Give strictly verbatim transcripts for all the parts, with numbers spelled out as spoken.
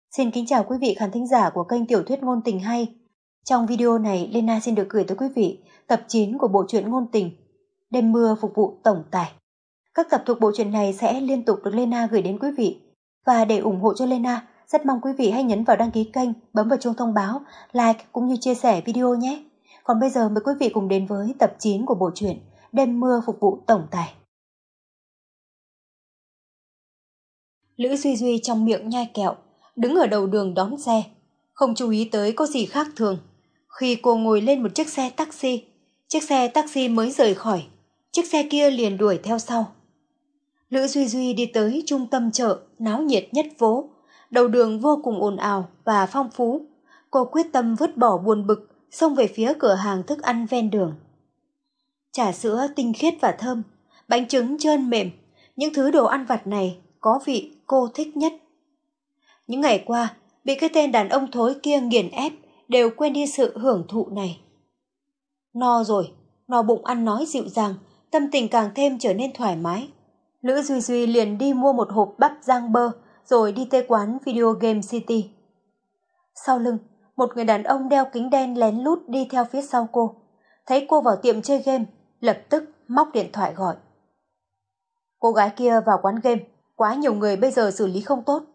Xin kính chào quý vị khán thính giả của kênh Tiểu thuyết ngôn tình hay. Trong video này, Lena xin được gửi tới quý vị tập chín của bộ truyện ngôn tình Đêm mưa phục vụ tổng tài. Các tập thuộc bộ truyện này sẽ liên tục được Lena gửi đến quý vị. Và để ủng hộ cho Lena, rất mong quý vị hãy nhấn vào đăng ký kênh, bấm vào chuông thông báo, like cũng như chia sẻ video nhé. Còn bây giờ mời quý vị cùng đến với tập chín của bộ truyện Đêm mưa phục vụ tổng tài. Lữ Duy Duy trong miệng nhai kẹo, đứng ở đầu đường đón xe, không chú ý tới có gì khác thường. Khi cô ngồi lên một chiếc xe taxi, chiếc xe taxi mới rời khỏi, chiếc xe kia liền đuổi theo sau. Lữ Duy Duy đi tới trung tâm chợ náo nhiệt nhất phố, đầu đường vô cùng ồn ào và phong phú. Cô quyết tâm vứt bỏ buồn bực, xông về phía cửa hàng thức ăn ven đường. Trà sữa tinh khiết và thơm, bánh trứng trơn mềm, những thứ đồ ăn vặt này có vị cô thích nhất. Những ngày qua, bị cái tên đàn ông thối kia nghiền ép, đều quên đi sự hưởng thụ này. No rồi, no bụng ăn nói dịu dàng, tâm tình càng thêm trở nên thoải mái. Lữ Duy Duy liền đi mua một hộp bắp rang bơ, rồi đi tới quán Video Game City. Sau lưng, một người đàn ông đeo kính đen lén lút đi theo phía sau cô. Thấy cô vào tiệm chơi game, lập tức móc điện thoại gọi. Cô gái kia vào quán game, quá nhiều người bây giờ xử lý không tốt.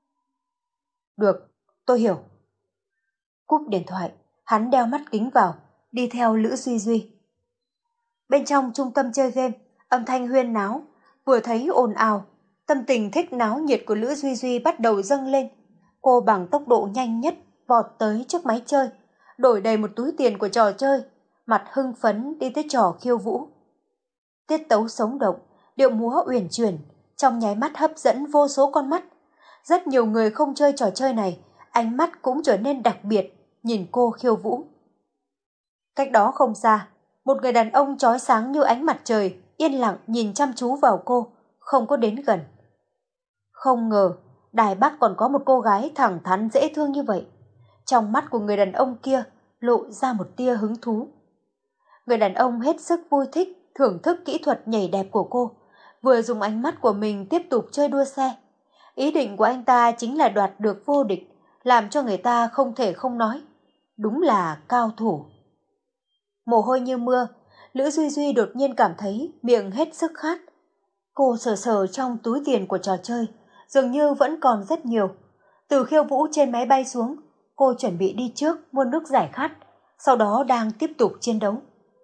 Được, tôi hiểu. Cúp điện thoại, hắn đeo mắt kính vào, đi theo Lữ Duy Duy. Bên trong trung tâm chơi game, âm thanh huyên náo, vừa thấy ồn ào, tâm tình thích náo nhiệt của Lữ Duy Duy bắt đầu dâng lên. Cô bằng tốc độ nhanh nhất vọt tới trước máy chơi, đổi đầy một túi tiền của trò chơi, mặt hưng phấn đi tới trò khiêu vũ. Tiết tấu sống động, điệu múa uyển chuyển, trong nháy mắt hấp dẫn vô số con mắt. Rất nhiều người không chơi trò chơi này, ánh mắt cũng trở nên đặc biệt, nhìn cô khiêu vũ. Cách đó không xa, một người đàn ông chói sáng như ánh mặt trời, yên lặng nhìn chăm chú vào cô, không có đến gần. Không ngờ, Đài Bắc còn có một cô gái thẳng thắn dễ thương như vậy. Trong mắt của người đàn ông kia lộ ra một tia hứng thú. Người đàn ông hết sức vui thích, thưởng thức kỹ thuật nhảy đẹp của cô, vừa dùng ánh mắt của mình tiếp tục chơi đua xe. Ý định của anh ta chính là đoạt được vô địch, làm cho người ta không thể không nói. Đúng là cao thủ. Mồ hôi như mưa, Lữ Duy Duy đột nhiên cảm thấy miệng hết sức khát. Cô sờ sờ trong túi tiền của trò chơi, dường như vẫn còn rất nhiều. Từ khiêu vũ trên máy bay xuống, cô chuẩn bị đi trước mua nước giải khát, sau đó đang tiếp tục chiến đấu.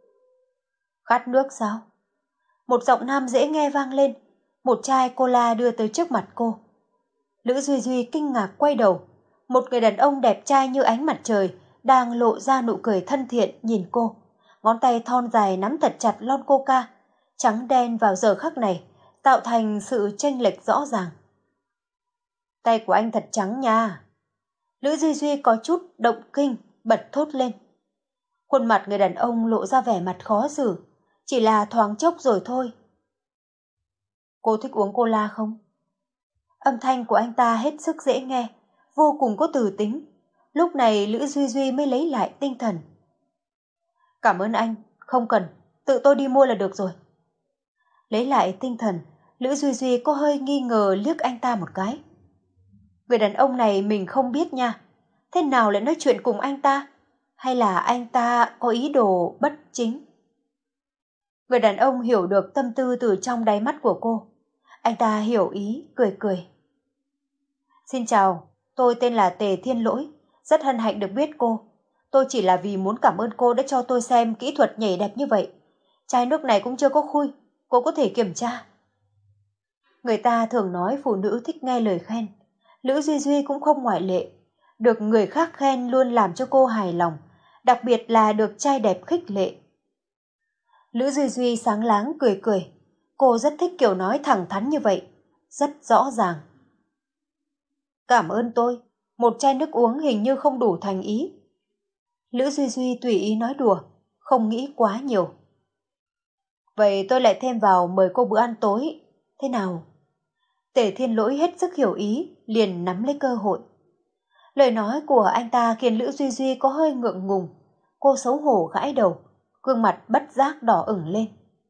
Khát nước sao? Một giọng nam dễ nghe vang lên, một chai cola đưa tới trước mặt cô. Lữ Duy Duy kinh ngạc quay đầu, một người đàn ông đẹp trai như ánh mặt trời đang lộ ra nụ cười thân thiện nhìn cô, ngón tay thon dài nắm thật chặt lon coca, trắng đen vào giờ khắc này tạo thành sự chênh lệch rõ ràng. Tay của anh thật trắng nha. Lữ Duy Duy có chút động kinh, bật thốt lên. Khuôn mặt người đàn ông lộ ra vẻ mặt khó xử, chỉ là thoáng chốc rồi thôi. Cô thích uống cola không? Âm thanh của anh ta hết sức dễ nghe, vô cùng có từ tính. Lúc này Lữ Duy Duy mới lấy lại tinh thần. Cảm ơn anh, không cần, tự tôi đi mua là được rồi. Lấy lại tinh thần, Lữ Duy Duy có hơi nghi ngờ liếc anh ta một cái. Người đàn ông này mình không biết nha, thế nào lại nói chuyện cùng anh ta? Hay là anh ta có ý đồ bất chính? Người đàn ông hiểu được tâm tư từ trong đáy mắt của cô. Anh ta hiểu ý, cười cười. Xin chào, tôi tên là Tề Thiên Lỗi, rất hân hạnh được biết cô. Tôi chỉ là vì muốn cảm ơn cô đã cho tôi xem kỹ thuật nhảy đẹp như vậy. Chai nước này cũng chưa có khui, cô có thể kiểm tra. Người ta thường nói phụ nữ thích nghe lời khen. Lữ Duy Duy cũng không ngoại lệ. Được người khác khen luôn làm cho cô hài lòng, đặc biệt là được trai đẹp khích lệ. Lữ Duy Duy sáng láng cười cười. Cô rất thích kiểu nói thẳng thắn như vậy, rất rõ ràng. Cảm ơn tôi, một chai nước uống hình như không đủ thành ý. Lữ Duy Duy tùy ý nói đùa, không nghĩ quá nhiều. Vậy tôi lại thêm vào mời cô bữa ăn tối, thế nào? Tề Thiên Lỗi hết sức hiểu ý, liền nắm lấy cơ hội. Lời nói của anh ta khiến Lữ Duy Duy có hơi ngượng ngùng. Cô xấu hổ gãi đầu, gương mặt bất giác đỏ ửng lên.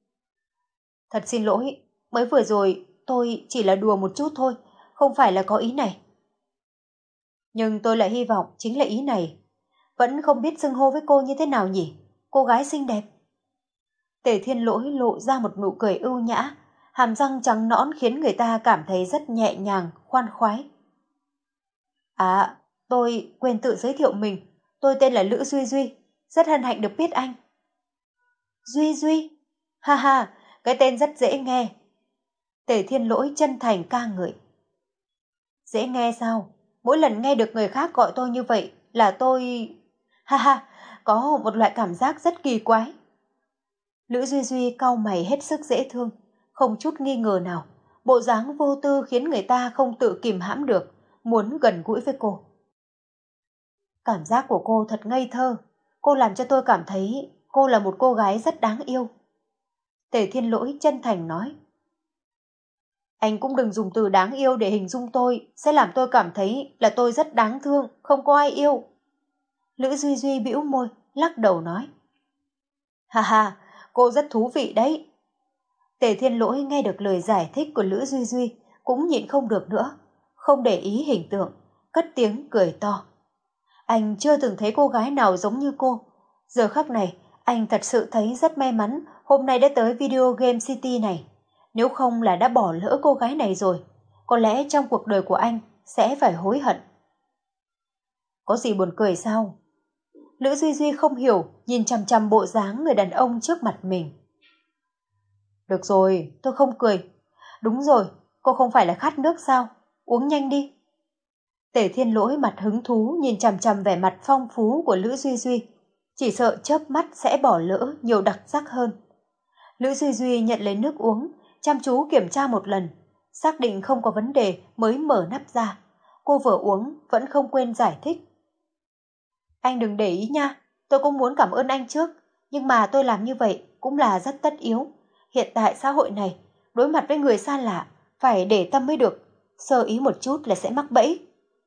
Thật xin lỗi, mới vừa rồi tôi chỉ là đùa một chút thôi, không phải là có ý này. Nhưng tôi lại hy vọng chính là ý này. Vẫn không biết xưng hô với cô như thế nào nhỉ? Cô gái xinh đẹp. Tề Thiên Lỗi lộ ra một nụ cười ưu nhã, hàm răng trắng nõn khiến người ta cảm thấy rất nhẹ nhàng, khoan khoái. À, tôi quên tự giới thiệu mình. Tôi tên là Lữ Duy Duy. Rất hân hạnh được biết anh. Duy Duy? Ha ha, cái tên rất dễ nghe. Tề Thiên Lỗi chân thành ca ngợi. Dễ nghe sao? Mỗi lần nghe được người khác gọi tôi như vậy là tôi... Ha ha, có một loại cảm giác rất kỳ quái. Lữ Duy Duy cau mày hết sức dễ thương, không chút nghi ngờ nào. Bộ dáng vô tư khiến người ta không tự kìm hãm được, muốn gần gũi với cô. Cảm giác của cô thật ngây thơ. Cô làm cho tôi cảm thấy cô là một cô gái rất đáng yêu. Tề Thiên Lỗi chân thành nói. Anh cũng đừng dùng từ đáng yêu để hình dung tôi, sẽ làm tôi cảm thấy là tôi rất đáng thương, không có ai yêu. Lữ Duy Duy bĩu môi, lắc đầu nói. Ha ha, cô rất thú vị đấy. Tề Thiên Lỗi nghe được lời giải thích của Lữ Duy Duy, cũng nhịn không được nữa, không để ý hình tượng, cất tiếng cười to. Anh chưa từng thấy cô gái nào giống như cô. Giờ khắc này, anh thật sự thấy rất may mắn hôm nay đã tới Video Game City này. Nếu không là đã bỏ lỡ cô gái này rồi, có lẽ trong cuộc đời của anh sẽ phải hối hận. Có gì buồn cười sao? Lữ Duy Duy không hiểu, nhìn chằm chằm bộ dáng người đàn ông trước mặt mình. Được rồi, tôi không cười. Đúng rồi, cô không phải là khát nước sao? Uống nhanh đi. Tề Thiên Lỗi mặt hứng thú nhìn chằm chằm vẻ mặt phong phú của Lữ Duy Duy, chỉ sợ chớp mắt sẽ bỏ lỡ nhiều đặc sắc hơn. Lữ Duy Duy nhận lấy nước uống, chăm chú kiểm tra một lần, xác định không có vấn đề mới mở nắp ra. Cô vừa uống vẫn không quên giải thích. Anh đừng để ý nha, tôi cũng muốn cảm ơn anh trước, nhưng mà tôi làm như vậy cũng là rất tất yếu. Hiện tại xã hội này, đối mặt với người xa lạ, phải để tâm mới được, sơ ý một chút là sẽ mắc bẫy.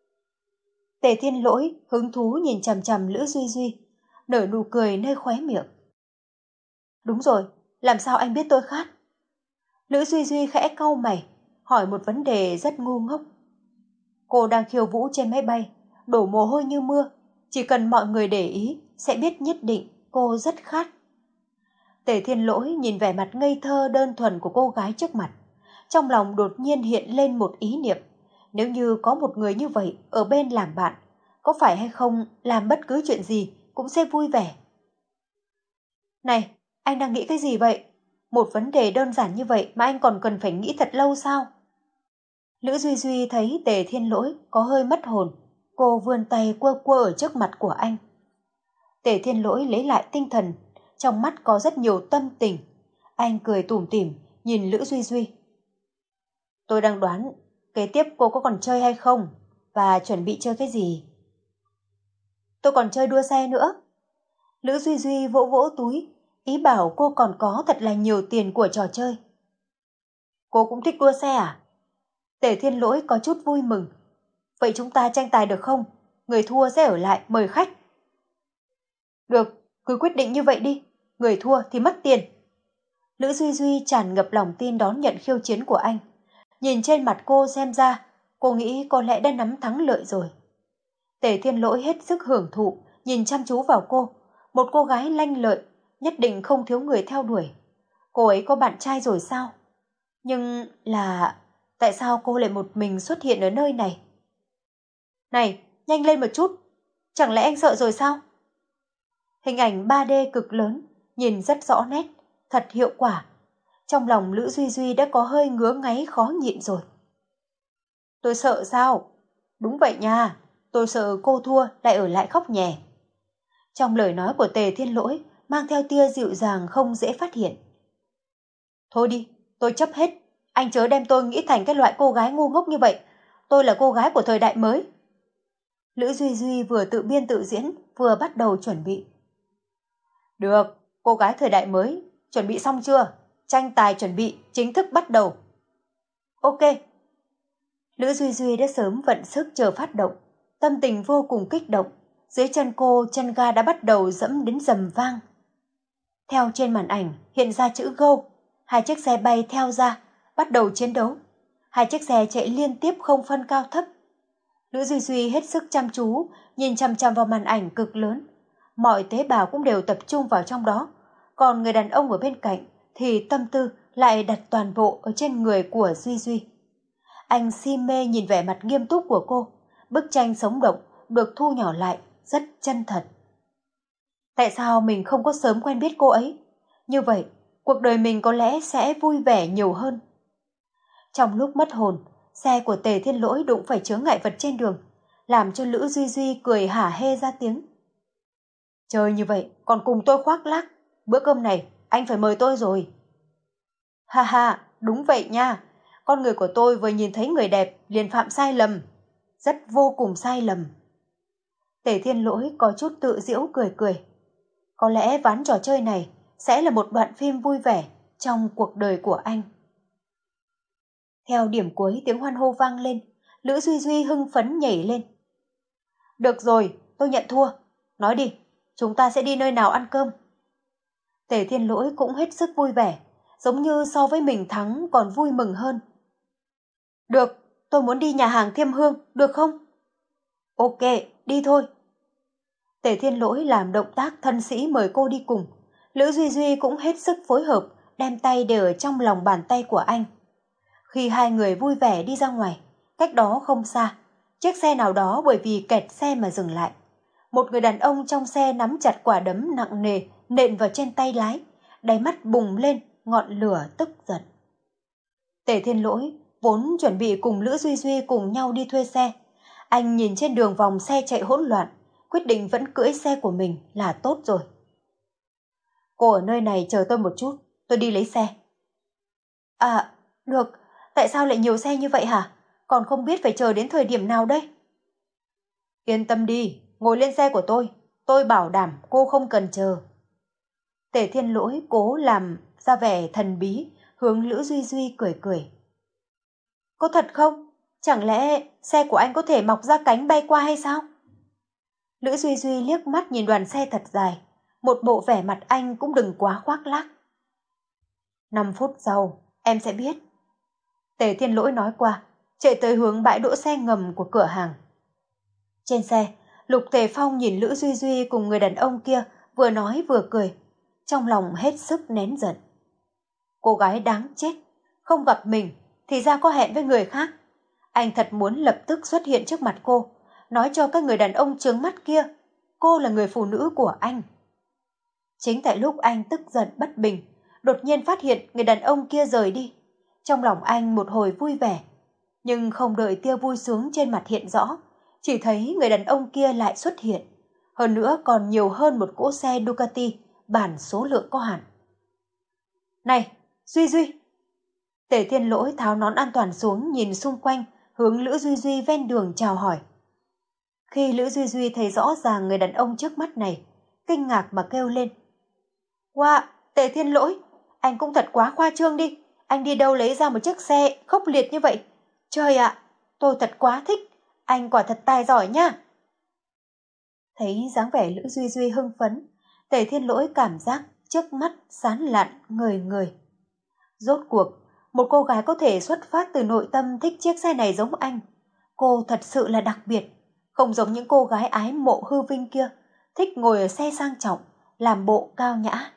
Tề Thiên Lỗi hứng thú nhìn chằm chằm Lữ Duy Duy, nở nụ cười nơi khóe miệng. Đúng rồi, làm sao anh biết tôi khát? Lữ Duy Duy khẽ cau mày, hỏi một vấn đề rất ngu ngốc. Cô đang khiêu vũ trên máy bay, đổ mồ hôi như mưa, chỉ cần mọi người để ý sẽ biết nhất định cô rất khát. Tề Thiên Lỗi nhìn vẻ mặt ngây thơ đơn thuần của cô gái trước mặt, trong lòng đột nhiên hiện lên một ý niệm. Nếu như có một người như vậy ở bên làm bạn, có phải hay không làm bất cứ chuyện gì cũng sẽ vui vẻ. Này, anh đang nghĩ cái gì vậy? Một vấn đề đơn giản như vậy mà anh còn cần phải nghĩ thật lâu sao? Lữ Duy Duy thấy Tề Thiên Lỗi có hơi mất hồn, cô vươn tay quơ quơ ở trước mặt của anh. Tề Thiên Lỗi lấy lại tinh thần, trong mắt có rất nhiều tâm tình. Anh cười tủm tỉm nhìn Lữ Duy Duy. Tôi đang đoán kế tiếp cô có còn chơi hay không, và chuẩn bị chơi cái gì? Tôi còn chơi đua xe nữa. Lữ Duy Duy vỗ vỗ túi, ý bảo cô còn có thật là nhiều tiền của trò chơi. Cô cũng thích đua xe à? Tề Thiên Lỗi có chút vui mừng. Vậy chúng ta tranh tài được không? Người thua sẽ ở lại mời khách. Được, cứ quyết định như vậy đi. Người thua thì mất tiền. Lữ Duy Duy tràn ngập lòng tin đón nhận khiêu chiến của anh. Nhìn trên mặt cô xem ra, cô nghĩ có lẽ đã nắm thắng lợi rồi. Tề Thiên Lỗi hết sức hưởng thụ, nhìn chăm chú vào cô. Một cô gái lanh lợi, nhất định không thiếu người theo đuổi. Cô ấy có bạn trai rồi sao? Nhưng là... tại sao cô lại một mình xuất hiện ở nơi này? Này, nhanh lên một chút. Chẳng lẽ anh sợ rồi sao? Hình ảnh ba D cực lớn, nhìn rất rõ nét, thật hiệu quả. Trong lòng Lữ Duy Duy đã có hơi ngứa ngáy khó nhịn rồi. Tôi sợ sao? Đúng vậy nha, tôi sợ cô thua lại ở lại khóc nhè. Trong lời nói của Tề Thiên Lỗi mang theo tia dịu dàng không dễ phát hiện. Thôi đi, tôi chấp hết. Anh chớ đem tôi nghĩ thành cái loại cô gái ngu ngốc như vậy. Tôi là cô gái của thời đại mới. Lữ Duy Duy vừa tự biên tự diễn, vừa bắt đầu chuẩn bị. Được, cô gái thời đại mới, chuẩn bị xong chưa? Tranh tài chuẩn bị, chính thức bắt đầu. Ok. Lữ Duy Duy đã sớm vận sức chờ phát động, tâm tình vô cùng kích động. Dưới chân cô, chân ga đã bắt đầu dẫm đến rầm vang. Theo trên màn ảnh hiện ra chữ Go, hai chiếc xe bay theo ra, bắt đầu chiến đấu. Hai chiếc xe chạy liên tiếp không phân cao thấp. Lữ Duy Duy hết sức chăm chú, nhìn chằm chằm vào màn ảnh cực lớn. Mọi tế bào cũng đều tập trung vào trong đó. Còn người đàn ông ở bên cạnh thì tâm tư lại đặt toàn bộ ở trên người của Duy Duy. Anh si mê nhìn vẻ mặt nghiêm túc của cô. Bức tranh sống động được thu nhỏ lại, rất chân thật. Tại sao mình không có sớm quen biết cô ấy? Như vậy, cuộc đời mình có lẽ sẽ vui vẻ nhiều hơn. Trong lúc mất hồn, xe của Tề Thiên Lỗi đụng phải chướng ngại vật trên đường, làm cho Lữ Duy Duy cười hả hê ra tiếng. Chơi như vậy, còn cùng tôi khoác lác, bữa cơm này anh phải mời tôi rồi. Ha ha, đúng vậy nha, con người của tôi vừa nhìn thấy người đẹp liền phạm sai lầm, rất vô cùng sai lầm. Tề Thiên Lỗi có chút tự giễu cười cười. Có lẽ ván trò chơi này sẽ là một đoạn phim vui vẻ trong cuộc đời của anh. Theo điểm cuối tiếng hoan hô vang lên, Lữ Duy Duy hưng phấn nhảy lên. Được rồi, tôi nhận thua. Nói đi, chúng ta sẽ đi nơi nào ăn cơm? Tề Thiên Lỗi cũng hết sức vui vẻ, giống như so với mình thắng còn vui mừng hơn. Được, tôi muốn đi nhà hàng Thiêm Hương, được không? Ok, đi thôi. Tề Thiên Lỗi làm động tác thân sĩ mời cô đi cùng. Lữ Duy Duy cũng hết sức phối hợp, đem tay để ở trong lòng bàn tay của anh. Khi hai người vui vẻ đi ra ngoài, cách đó không xa, chiếc xe nào đó bởi vì kẹt xe mà dừng lại. Một người đàn ông trong xe nắm chặt quả đấm nặng nề nện vào trên tay lái, đáy mắt bùng lên ngọn lửa tức giận. Tề Thiên Lỗi vốn chuẩn bị cùng Lữ Duy Duy cùng nhau đi thuê xe. Anh nhìn trên đường vòng xe chạy hỗn loạn, quyết định vẫn cưỡi xe của mình là tốt rồi. Cô ở nơi này chờ tôi một chút, tôi đi lấy xe. À, được, tại sao lại nhiều xe như vậy hả? Còn không biết phải chờ đến thời điểm nào đây? Yên tâm đi, ngồi lên xe của tôi, tôi bảo đảm cô không cần chờ. Tề Thiên Lỗi cố làm ra vẻ thần bí, hướng Lữ Duy Duy cười cười. Có thật không? Chẳng lẽ xe của anh có thể mọc ra cánh bay qua hay sao? Lữ Duy Duy liếc mắt nhìn đoàn xe thật dài, một bộ vẻ mặt anh cũng đừng quá khoác lác. Năm phút sau, em sẽ biết. Tề Thiên Lỗi nói qua, chạy tới hướng bãi đỗ xe ngầm của cửa hàng. Trên xe, Lục Tề Phong nhìn Lữ Duy Duy cùng người đàn ông kia vừa nói vừa cười, trong lòng hết sức nén giận. Cô gái đáng chết, không gặp mình thì ra có hẹn với người khác. Anh thật muốn lập tức xuất hiện trước mặt cô, nói cho các người đàn ông chướng mắt kia, cô là người phụ nữ của anh. Chính tại lúc anh tức giận bất bình, đột nhiên phát hiện người đàn ông kia rời đi. Trong lòng anh một hồi vui vẻ, nhưng không đợi tia vui sướng trên mặt hiện rõ, chỉ thấy người đàn ông kia lại xuất hiện. Hơn nữa còn nhiều hơn một cỗ xe Ducati, bản số lượng có hạn. Này, Duy Duy! Tề Thiên Lỗi tháo nón an toàn xuống nhìn xung quanh, hướng Lữ Duy Duy ven đường chào hỏi. Khi Lữ Duy Duy thấy rõ ràng người đàn ông trước mắt này, kinh ngạc mà kêu lên. Wow, Tề Thiên Lỗi, anh cũng thật quá khoa trương đi. Anh đi đâu lấy ra một chiếc xe khốc liệt như vậy? Trời ạ, tôi thật quá thích. Anh quả thật tài giỏi nha. Thấy dáng vẻ Lữ Duy Duy hưng phấn, Tề Thiên Lỗi cảm giác trước mắt sán lạn người người. Rốt cuộc, một cô gái có thể xuất phát từ nội tâm thích chiếc xe này giống anh. Cô thật sự là đặc biệt, không giống những cô gái ái mộ hư vinh kia, thích ngồi ở xe sang trọng, làm bộ cao nhã.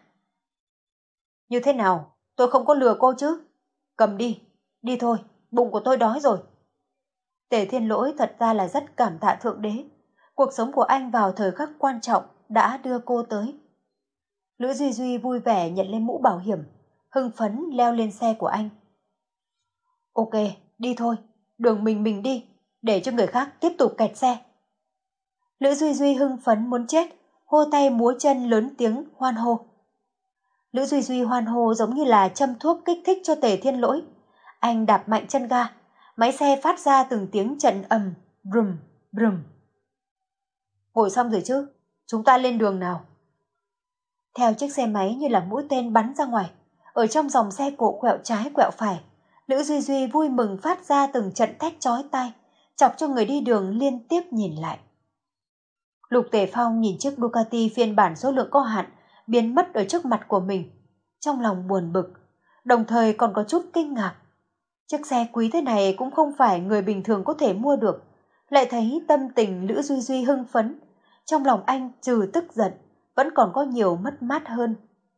Như thế nào, tôi không có lừa cô chứ? Cầm đi, đi thôi, bụng của tôi đói rồi. Tề Thiên Lỗi thật ra là rất cảm tạ Thượng Đế. Cuộc sống của anh vào thời khắc quan trọng đã đưa cô tới. Lữ Duy Duy vui vẻ nhận lên mũ bảo hiểm, hưng phấn leo lên xe của anh. Ok, đi thôi, đường mình mình đi, để cho người khác tiếp tục kẹt xe. Lữ Duy Duy hưng phấn muốn chết, hô tay múa chân lớn tiếng hoan hô. Lữ Duy Duy hoan hô giống như là châm thuốc kích thích cho Tề Thiên Lỗi. Anh đạp mạnh chân ga, máy xe phát ra từng tiếng trận ầm, brum, brum. Ngồi xong rồi chứ, chúng ta lên đường nào. Theo chiếc xe máy như là mũi tên bắn ra ngoài, ở trong dòng xe cộ quẹo trái quẹo phải, Lữ Duy Duy vui mừng phát ra từng trận thét chói tai, chọc cho người đi đường liên tiếp nhìn lại. Lục Tề Phong nhìn chiếc Ducati phiên bản số lượng có hạn biến mất ở trước mặt của mình, trong lòng buồn bực, đồng thời còn có chút kinh ngạc. Chiếc xe quý thế này cũng không phải người bình thường có thể mua được, lại thấy tâm tình Lữ Duy Duy hưng phấn. Trong lòng anh trừ tức giận, vẫn còn có nhiều mất mát hơn.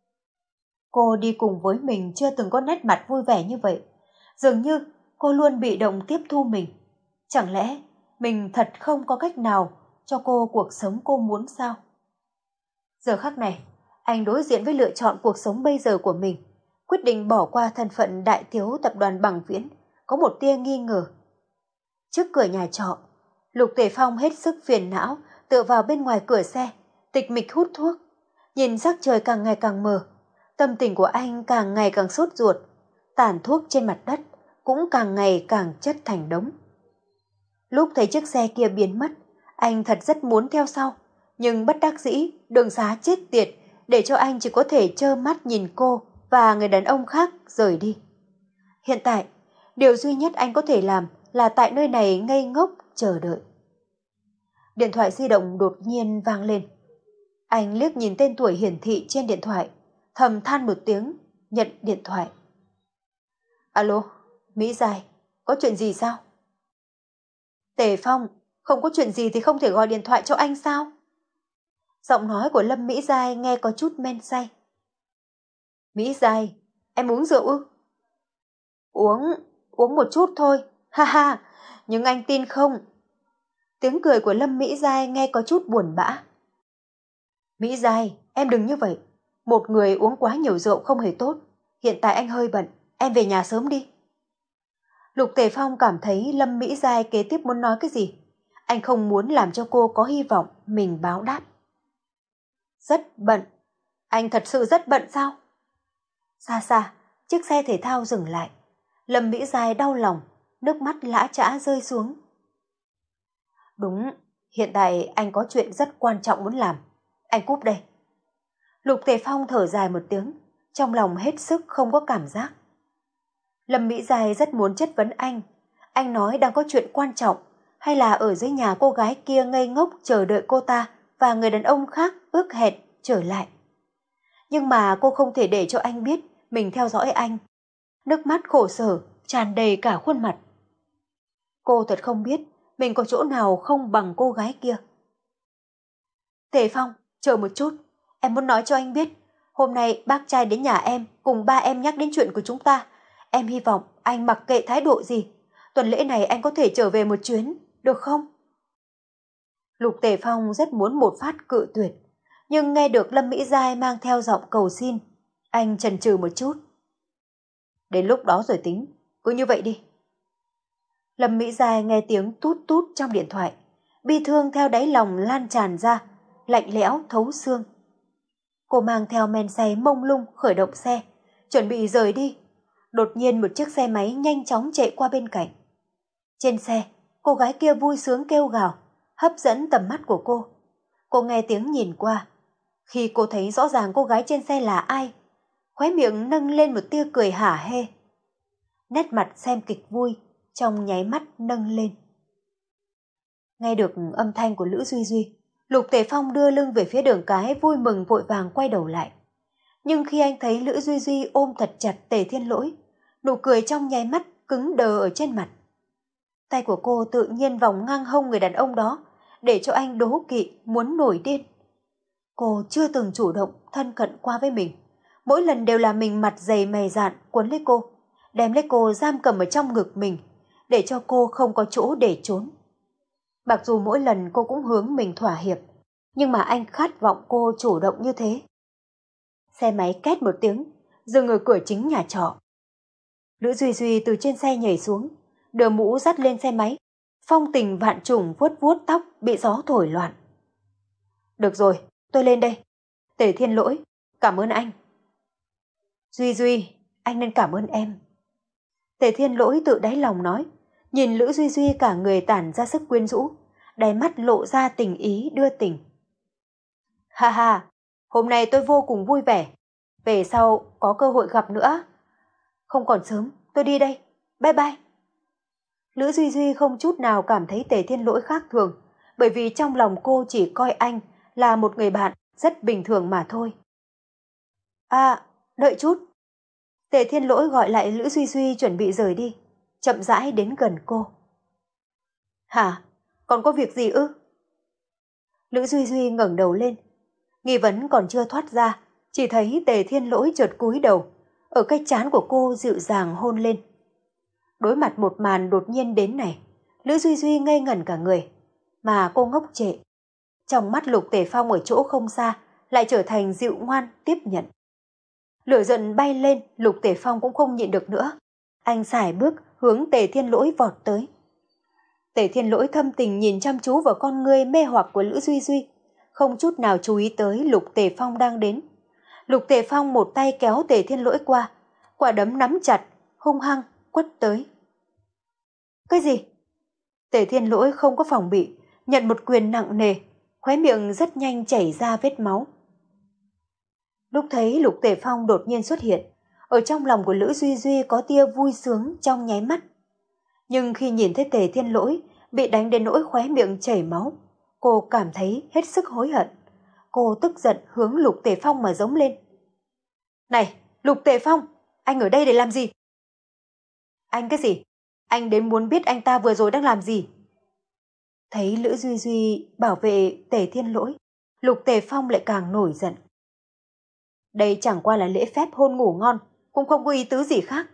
Cô đi cùng với mình chưa từng có nét mặt vui vẻ như vậy. Dường như cô luôn bị động tiếp thu mình. Chẳng lẽ mình thật không có cách nào cho cô cuộc sống cô muốn sao? Giờ khắc này, anh đối diện với lựa chọn cuộc sống bây giờ của mình, quyết định bỏ qua thân phận đại thiếu tập đoàn Bằng Viễn, có một tia nghi ngờ. Trước cửa nhà trọ, Lục Tề Phong hết sức phiền não, tựa vào bên ngoài cửa xe, tịch mịch hút thuốc. Nhìn sắc trời càng ngày càng mờ, tâm tình của anh càng ngày càng sốt ruột, tàn thuốc trên mặt đất cũng càng ngày càng chất thành đống. Lúc thấy chiếc xe kia biến mất, anh thật rất muốn theo sau, nhưng bất đắc dĩ, đường xá chết tiệt, để cho anh chỉ có thể trơ mắt nhìn cô và người đàn ông khác rời đi. Hiện tại, điều duy nhất anh có thể làm là tại nơi này ngây ngốc chờ đợi. Điện thoại di động đột nhiên vang lên. Anh liếc nhìn tên tuổi hiển thị trên điện thoại, thầm than một tiếng, nhận điện thoại. Alo, Mỹ Dài, có chuyện gì sao? Tề Phong, không có chuyện gì thì không thể gọi điện thoại cho anh sao? Giọng nói của Lâm Mỹ Giai nghe có chút men say. Mỹ Giai, em uống rượu ư? Uống, uống một chút thôi, ha ha, nhưng anh tin không? Tiếng cười của Lâm Mỹ Giai nghe có chút buồn bã. Mỹ Giai, em đừng như vậy. Một người uống quá nhiều rượu không hề tốt. Hiện tại anh hơi bận, em về nhà sớm đi. Lục Tề Phong cảm thấy Lâm Mỹ Giai kế tiếp muốn nói cái gì. Anh không muốn làm cho cô có hy vọng mình báo đáp. Rất bận. Anh thật sự rất bận sao? Xa xa, chiếc xe thể thao dừng lại. Lâm Mỹ Giai đau lòng, nước mắt lã chã rơi xuống. Đúng, hiện tại anh có chuyện rất quan trọng muốn làm. Anh cúp đây. Lục Tề Phong thở dài một tiếng, trong lòng hết sức không có cảm giác. Lâm Mỹ Giai rất muốn chất vấn anh. Anh nói đang có chuyện quan trọng, hay là ở dưới nhà cô gái kia ngây ngốc chờ đợi cô ta và người đàn ông khác ước hẹn trở lại. Nhưng mà cô không thể để cho anh biết mình theo dõi anh. Nước mắt khổ sở tràn đầy cả khuôn mặt. Cô thật không biết mình có chỗ nào không bằng cô gái kia. Tề Phong, chờ một chút, em muốn nói cho anh biết. Hôm nay bác trai đến nhà em cùng ba em nhắc đến chuyện của chúng ta. Em hy vọng anh mặc kệ thái độ gì. Tuần lễ này anh có thể trở về một chuyến, được không? Lục Tề Phong rất muốn một phát cự tuyệt, nhưng nghe được Lâm Mỹ Giai mang theo giọng cầu xin, anh chần chừ một chút. Đến lúc đó rồi tính, cứ như vậy đi. Lâm Mỹ Giai nghe tiếng tút tút trong điện thoại, bi thương theo đáy lòng lan tràn ra, lạnh lẽo thấu xương. Cô mang theo men say mông lung khởi động xe, chuẩn bị rời đi. Đột nhiên một chiếc xe máy nhanh chóng chạy qua bên cạnh. Trên xe, cô gái kia vui sướng kêu gào, hấp dẫn tầm mắt của cô. Cô nghe tiếng nhìn qua. Khi cô thấy rõ ràng cô gái trên xe là ai, khóe miệng nâng lên một tia cười hả hê. Nét mặt xem kịch vui, trong nháy mắt nâng lên. Nghe được âm thanh của Lữ Duy Duy, Lục Tề Phong đưa lưng về phía đường cái vui mừng vội vàng quay đầu lại. Nhưng khi anh thấy Lữ Duy Duy ôm thật chặt Tề Thiên Lỗi, nụ cười trong nháy mắt cứng đờ ở trên mặt. Tay của cô tự nhiên vòng ngang hông người đàn ông đó, để cho anh đố kỵ muốn nổi điên. Cô chưa từng chủ động thân cận qua với mình. Mỗi lần đều là mình mặt dày mày dạn cuốn lấy cô, đem lấy cô giam cầm ở trong ngực mình, để cho cô không có chỗ để trốn. Mặc dù mỗi lần cô cũng hướng mình thỏa hiệp, nhưng mà anh khát vọng cô chủ động như thế. Xe máy két một tiếng, dừng ở cửa chính nhà trọ. Lữ Duy Duy từ trên xe nhảy xuống, đưa mũ dắt lên xe máy, phong tình vạn trùng vuốt vuốt tóc bị gió thổi loạn. Được rồi, tôi lên đây. Tề Thiên Lỗi, cảm ơn anh. Duy Duy, anh nên cảm ơn em. Tề Thiên Lỗi tự đáy lòng nói, nhìn Lữ Duy Duy cả người tản ra sức quyến rũ, đáy mắt lộ ra tình ý đưa tình. Ha ha, hôm nay tôi vô cùng vui vẻ. Về sau có cơ hội gặp nữa. Không còn sớm, tôi đi đây. Bye bye. Lữ Duy Duy không chút nào cảm thấy Tề Thiên Lỗi khác thường, bởi vì trong lòng cô chỉ coi anh là một người bạn rất bình thường mà thôi. À, đợi chút. Tề Thiên Lỗi gọi lại Lữ Duy Duy chuẩn bị rời đi, chậm rãi đến gần cô. Hả? còn có việc gì ư? Lữ Duy Duy ngẩng đầu lên. Nghi vấn còn chưa thoát ra, chỉ thấy Tề Thiên Lỗi chợt cúi đầu, ở cái trán của cô dịu dàng hôn lên. Đối mặt một màn đột nhiên đến này, Lữ Duy Duy ngây ngẩn cả người, mà cô ngốc trệ. Trong mắt Lục Tề Phong ở chỗ không xa, lại trở thành dịu ngoan tiếp nhận. Lửa giận bay lên, Lục Tề Phong cũng không nhịn được nữa. Anh sải bước hướng Tề Thiên Lỗi vọt tới. Tề Thiên Lỗi thâm tình nhìn chăm chú vào con ngươi mê hoặc của Lữ Duy Duy, không chút nào chú ý tới Lục Tề Phong đang đến. Lục Tề Phong một tay kéo Tề Thiên Lỗi qua, quả đấm nắm chặt, hung hăng quất tới. Cái gì? Tề Thiên Lỗi không có phòng bị, nhận một quyền nặng nề, khóe miệng rất nhanh chảy ra vết máu. Lúc thấy Lục Tề Phong đột nhiên xuất hiện, ở trong lòng của Lữ Duy Duy có tia vui sướng trong nháy mắt. Nhưng khi nhìn thấy Tề Thiên Lỗi bị đánh đến nỗi khóe miệng chảy máu, cô cảm thấy hết sức hối hận. Cô tức giận hướng Lục Tề Phong mà giống lên. Này, Lục Tề Phong, anh ở đây để làm gì? Anh cái gì? Anh đến muốn biết anh ta vừa rồi đang làm gì? Thấy Lữ Duy Duy bảo vệ Tề Thiên Lỗi, Lục Tề Phong lại càng nổi giận. Đây chẳng qua là lễ phép hôn ngủ ngon, cũng không có ý tứ gì khác.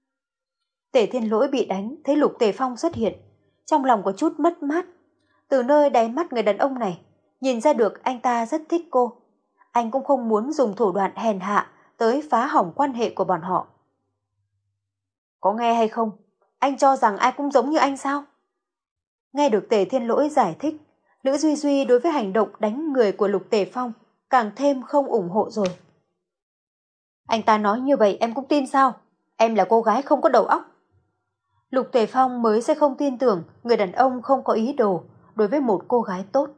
Tề Thiên Lỗi bị đánh, thấy Lục Tề Phong xuất hiện, trong lòng có chút mất mát. Từ nơi đáy mắt người đàn ông này, nhìn ra được anh ta rất thích cô. Anh cũng không muốn dùng thủ đoạn hèn hạ tới phá hỏng quan hệ của bọn họ. Có nghe hay không? Anh cho rằng ai cũng giống như anh sao? Nghe được Tề Thiên Lỗi giải thích, Lữ Duy Duy đối với hành động đánh người của Lục Tề Phong càng thêm không ủng hộ rồi. Anh ta nói như vậy em cũng tin sao? Em là cô gái không có đầu óc. Lục Tề Phong mới sẽ không tin tưởng người đàn ông không có ý đồ đối với một cô gái tốt.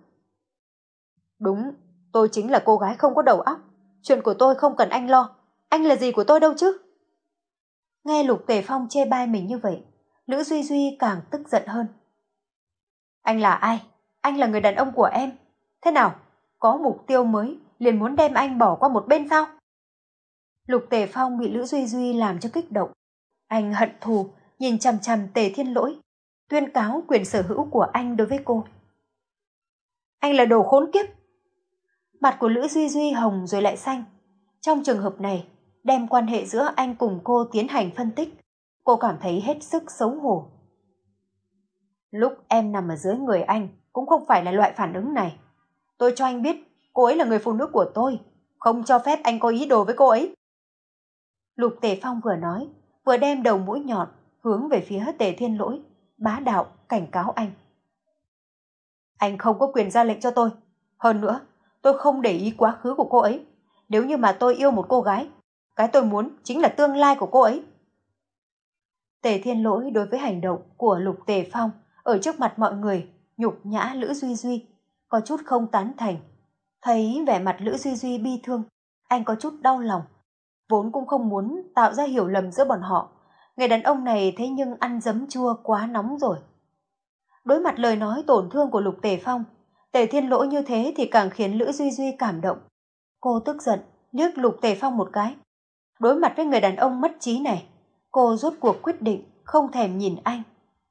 Đúng, tôi chính là cô gái không có đầu óc. Chuyện của tôi không cần anh lo. Anh là gì của tôi đâu chứ? Nghe Lục Tề Phong chê bai mình như vậy, Lữ Duy Duy càng tức giận hơn. Anh là ai? Anh là người đàn ông của em. Thế nào? Có mục tiêu mới, liền muốn đem anh bỏ qua một bên sao? Lục Tề Phong bị Lữ Duy Duy làm cho kích động. Anh hận thù, nhìn chằm chằm Tề Thiên Lỗi, tuyên cáo quyền sở hữu của anh đối với cô. Anh là đồ khốn kiếp! Mặt của Lữ Duy Duy hồng rồi lại xanh. Trong trường hợp này, đem quan hệ giữa anh cùng cô tiến hành phân tích, cô cảm thấy hết sức xấu hổ. Lúc em nằm ở dưới người anh cũng không phải là loại phản ứng này. Tôi cho anh biết cô ấy là người phụ nữ của tôi, không cho phép anh có ý đồ với cô ấy. Lục Tề Phong vừa nói, vừa đem đầu mũi nhọn hướng về phía Tề Thiên Lỗi, bá đạo cảnh cáo anh. Anh không có quyền ra lệnh cho tôi. Hơn nữa, tôi không để ý quá khứ của cô ấy. Nếu như mà tôi yêu một cô gái, cái tôi muốn chính là tương lai của cô ấy. Tề Thiên Lỗi đối với hành động của Lục Tề Phong ở trước mặt mọi người nhục nhã Lữ Duy Duy, có chút không tán thành. Thấy vẻ mặt Lữ Duy Duy bi thương, anh có chút đau lòng. Vốn cũng không muốn tạo ra hiểu lầm giữa bọn họ. Người đàn ông này thế nhưng ăn giấm chua quá nóng rồi. Đối mặt lời nói tổn thương của Lục Tề Phong, Tề Thiên Lỗi như thế thì càng khiến Lữ Duy Duy cảm động. Cô tức giận, liếc Lục Tề Phong một cái. Đối mặt với người đàn ông mất trí này, cô rốt cuộc quyết định không thèm nhìn anh.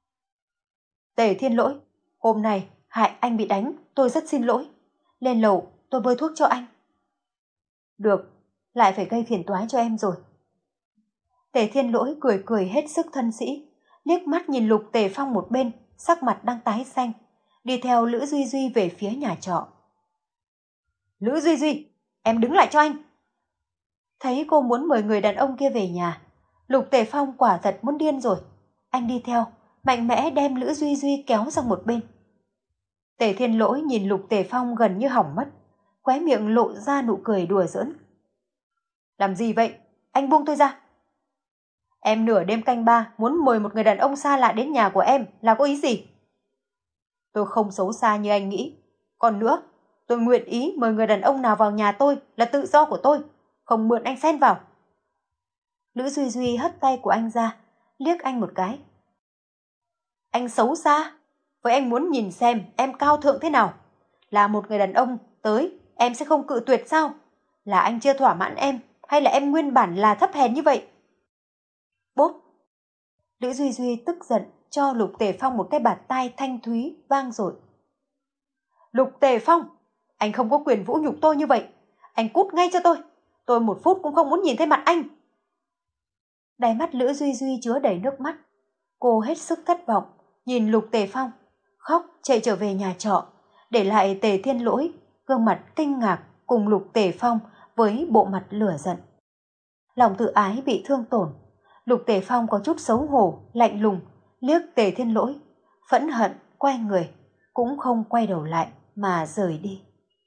Tề Thiên Lỗi, hôm nay hại anh bị đánh, tôi rất xin lỗi. Lên lầu, tôi bôi thuốc cho anh. Được, lại phải gây phiền toái cho em rồi. Tề Thiên Lỗi cười cười hết sức thân sĩ, liếc mắt nhìn Lục Tề Phong một bên, sắc mặt đang tái xanh, đi theo Lữ Duy Duy về phía nhà trọ. Lữ Duy Duy, em đứng lại cho anh. Thấy cô muốn mời người đàn ông kia về nhà, Lục Tề Phong quả thật muốn điên rồi. Anh đi theo, mạnh mẽ đem Lữ Duy Duy kéo sang một bên. Tề Thiên Lỗi nhìn Lục Tề Phong gần như hỏng mất, khóe miệng lộ ra nụ cười đùa giỡn. Làm gì vậy? Anh buông tôi ra. Em nửa đêm canh ba muốn mời một người đàn ông xa lạ đến nhà của em là có ý gì? Tôi không xấu xa như anh nghĩ. Còn nữa, tôi nguyện ý mời người đàn ông nào vào nhà tôi là tự do của tôi, không mượn anh xen vào. Lữ Duy Duy hất tay của anh ra, liếc anh một cái. Anh xấu xa? Vậy anh muốn nhìn xem em cao thượng thế nào? Là một người đàn ông tới, em sẽ không cự tuyệt sao? Là anh chưa thỏa mãn em, hay là em nguyên bản là thấp hèn như vậy? Bốp! Lữ Duy Duy tức giận, cho Lục Tề Phong một cái bạt tai thanh thúy vang dội. Lục Tề Phong, anh không có quyền vũ nhục tôi như vậy. Anh cút ngay cho tôi. Tôi một phút cũng không muốn nhìn thấy mặt anh. Đáy mắt Lữ Duy Duy chứa đầy nước mắt. Cô hết sức thất vọng, nhìn Lục Tề Phong, khóc chạy trở về nhà trọ, để lại Tề Thiên Lỗi, gương mặt kinh ngạc cùng Lục Tề Phong với bộ mặt lửa giận. Lòng tự ái bị thương tổn, Lục Tề Phong có chút xấu hổ, lạnh lùng, liếc Tề Thiên Lỗi, phẫn hận quay người, cũng không quay đầu lại mà rời đi.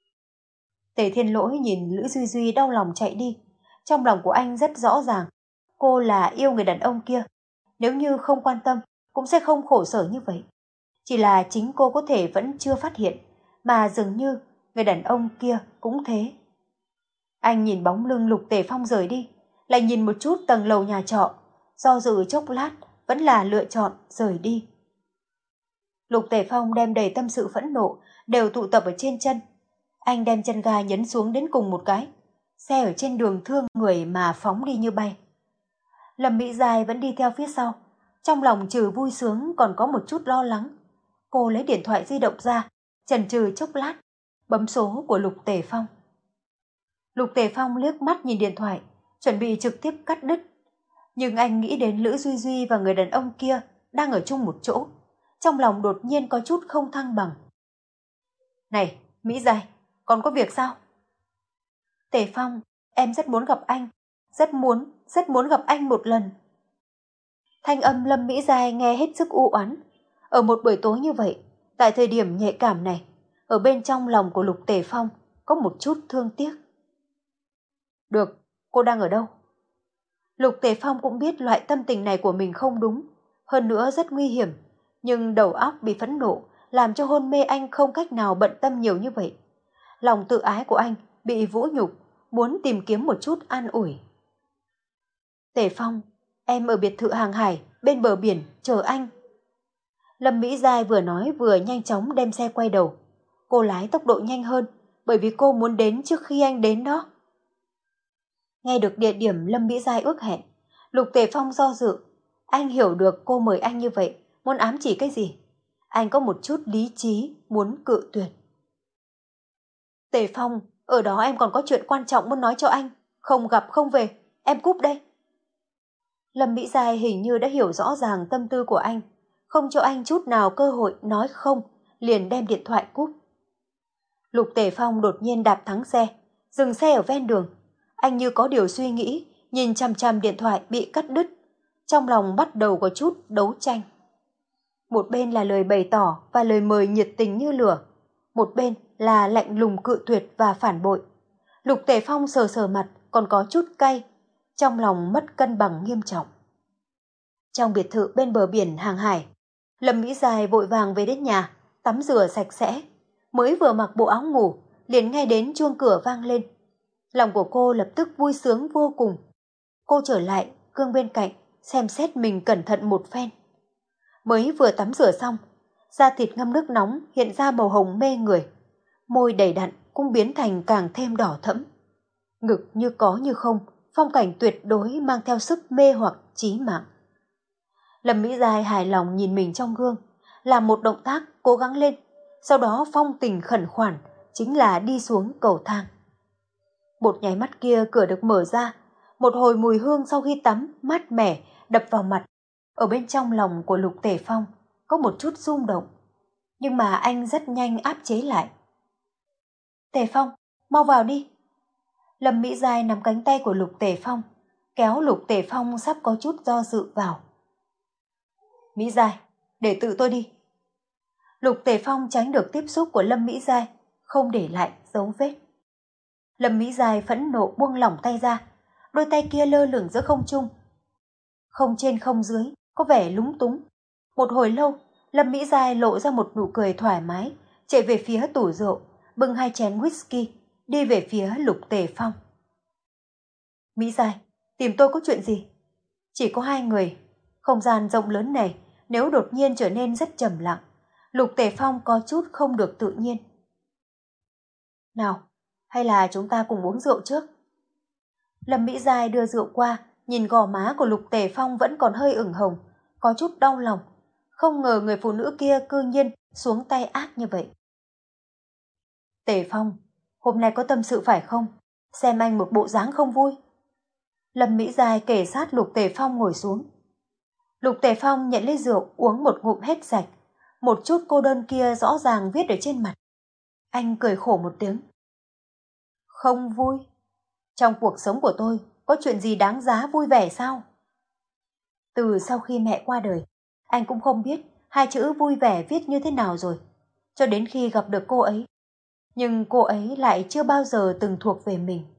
Tề Thiên Lỗi nhìn Lữ Duy Duy đau lòng chạy đi, trong lòng của anh rất rõ ràng, cô là yêu người đàn ông kia, nếu như không quan tâm cũng sẽ không khổ sở như vậy. Chỉ là chính cô có thể vẫn chưa phát hiện, mà dường như người đàn ông kia cũng thế. Anh nhìn bóng lưng Lục Tề Phong rời đi, lại nhìn một chút tầng lầu nhà trọ, do dự chốc lát vẫn là lựa chọn rời đi. Lục Tề Phong đem đầy tâm sự phẫn nộ đều tụ tập ở trên chân. Anh đem chân ga nhấn xuống đến cùng một cái, xe ở trên đường thương người mà phóng đi như bay. Lâm Mỹ Giai vẫn đi theo phía sau, trong lòng trừ vui sướng còn có một chút lo lắng. Cô lấy điện thoại di động ra, chần chừ chốc lát, bấm số của Lục Tề Phong. Lục Tề Phong liếc mắt nhìn điện thoại, chuẩn bị trực tiếp cắt đứt. Nhưng anh nghĩ đến Lữ Duy Duy và người đàn ông kia đang ở chung một chỗ, trong lòng đột nhiên có chút không thăng bằng. Này, Mỹ Giai, còn có việc sao? Tề Phong, em rất muốn gặp anh, rất muốn, rất muốn gặp anh một lần. Thanh âm Lâm Mỹ Giai nghe hết sức u oán. Ở một buổi tối như vậy, tại thời điểm nhạy cảm này, ở bên trong lòng của Lục Tề Phong có một chút thương tiếc. Được, cô đang ở đâu? Lục Tề Phong cũng biết loại tâm tình này của mình không đúng, hơn nữa rất nguy hiểm, nhưng đầu óc bị phẫn nộ làm cho hôn mê anh không cách nào bận tâm nhiều như vậy. Lòng tự ái của anh bị vũ nhục, muốn tìm kiếm một chút an ủi. Tề Phong, em ở biệt thự hàng hải bên bờ biển chờ anh. Lâm Mỹ Giai vừa nói vừa nhanh chóng đem xe quay đầu. Cô lái tốc độ nhanh hơn, bởi vì cô muốn đến trước khi anh đến đó. Nghe được địa điểm Lâm Mỹ Giai ước hẹn, Lục Tề Phong do dự. Anh hiểu được cô mời anh như vậy, muốn ám chỉ cái gì. Anh có một chút lý trí, muốn cự tuyệt. Tề Phong, ở đó em còn có chuyện quan trọng muốn nói cho anh. Không gặp không về, em cúp đây. Lâm Mỹ Giai hình như đã hiểu rõ ràng tâm tư của anh, không cho anh chút nào cơ hội nói không, liền đem điện thoại cúp. Lục Tề Phong đột nhiên đạp thắng xe, dừng xe ở ven đường. Anh như có điều suy nghĩ, nhìn chằm chằm điện thoại bị cắt đứt. Trong lòng bắt đầu có chút đấu tranh. Một bên là lời bày tỏ và lời mời nhiệt tình như lửa. Một bên là lạnh lùng cự tuyệt và phản bội. Lục Tề Phong sờ sờ mặt còn có chút cay, trong lòng mất cân bằng nghiêm trọng. Trong biệt thự bên bờ biển hàng hải, Lâm Mỹ Giai vội vàng về đến nhà, tắm rửa sạch sẽ. Mới vừa mặc bộ áo ngủ, liền nghe đến chuông cửa vang lên. Lòng của cô lập tức vui sướng vô cùng. Cô trở lại, gương bên cạnh, xem xét mình cẩn thận một phen. Mới vừa tắm rửa xong, da thịt ngâm nước nóng hiện ra màu hồng mê người. Môi đầy đặn cũng biến thành càng thêm đỏ thẫm. Ngực như có như không, phong cảnh tuyệt đối mang theo sức mê hoặc chí mạng. Lâm Mỹ Giai hài lòng nhìn mình trong gương, làm một động tác cố gắng lên, sau đó phong tình khẩn khoản, chính là đi xuống cầu thang. Một nháy mắt kia cửa được mở ra, một hồi mùi hương sau khi tắm mát mẻ đập vào mặt. Ở bên trong lòng của Lục Tề Phong có một chút rung động, nhưng mà anh rất nhanh áp chế lại. Tề Phong, mau vào đi. Lâm Mỹ Giai nắm cánh tay của Lục Tề Phong, kéo Lục Tề Phong sắp có chút do dự vào. Mỹ Giai, để tự tôi đi. Lục Tề Phong tránh được tiếp xúc của Lâm Mỹ Giai, không để lại dấu vết. Lâm Mỹ Giai phẫn nộ buông lỏng tay ra, đôi tay kia lơ lửng giữa không trung. Không trên không dưới, có vẻ lúng túng. Một hồi lâu, Lâm Mỹ Giai lộ ra một nụ cười thoải mái, chạy về phía tủ rượu, bưng hai chén whisky, đi về phía Lục Tề Phong. Mỹ Giai, tìm tôi có chuyện gì? Chỉ có hai người, không gian rộng lớn này nếu đột nhiên trở nên rất trầm lặng, Lục Tề Phong có chút không được tự nhiên. Nào, hay là chúng ta cùng uống rượu trước? Lâm Mỹ Giai đưa rượu qua, nhìn gò má của Lục Tề Phong vẫn còn hơi ửng hồng, có chút đau lòng. Không ngờ người phụ nữ kia cư nhiên xuống tay ác như vậy. Tề Phong, hôm nay có tâm sự phải không? Xem anh một bộ dáng không vui. Lâm Mỹ Giai kề sát Lục Tề Phong ngồi xuống. Lục Tề Phong nhận lấy rượu uống một ngụm hết sạch. Một chút cô đơn kia rõ ràng viết ở trên mặt. Anh cười khổ một tiếng. Không vui? Trong cuộc sống của tôi có chuyện gì đáng giá vui vẻ sao? Từ sau khi mẹ qua đời, anh cũng không biết hai chữ vui vẻ viết như thế nào rồi. Cho đến khi gặp được cô ấy. Nhưng cô ấy lại chưa bao giờ từng thuộc về mình.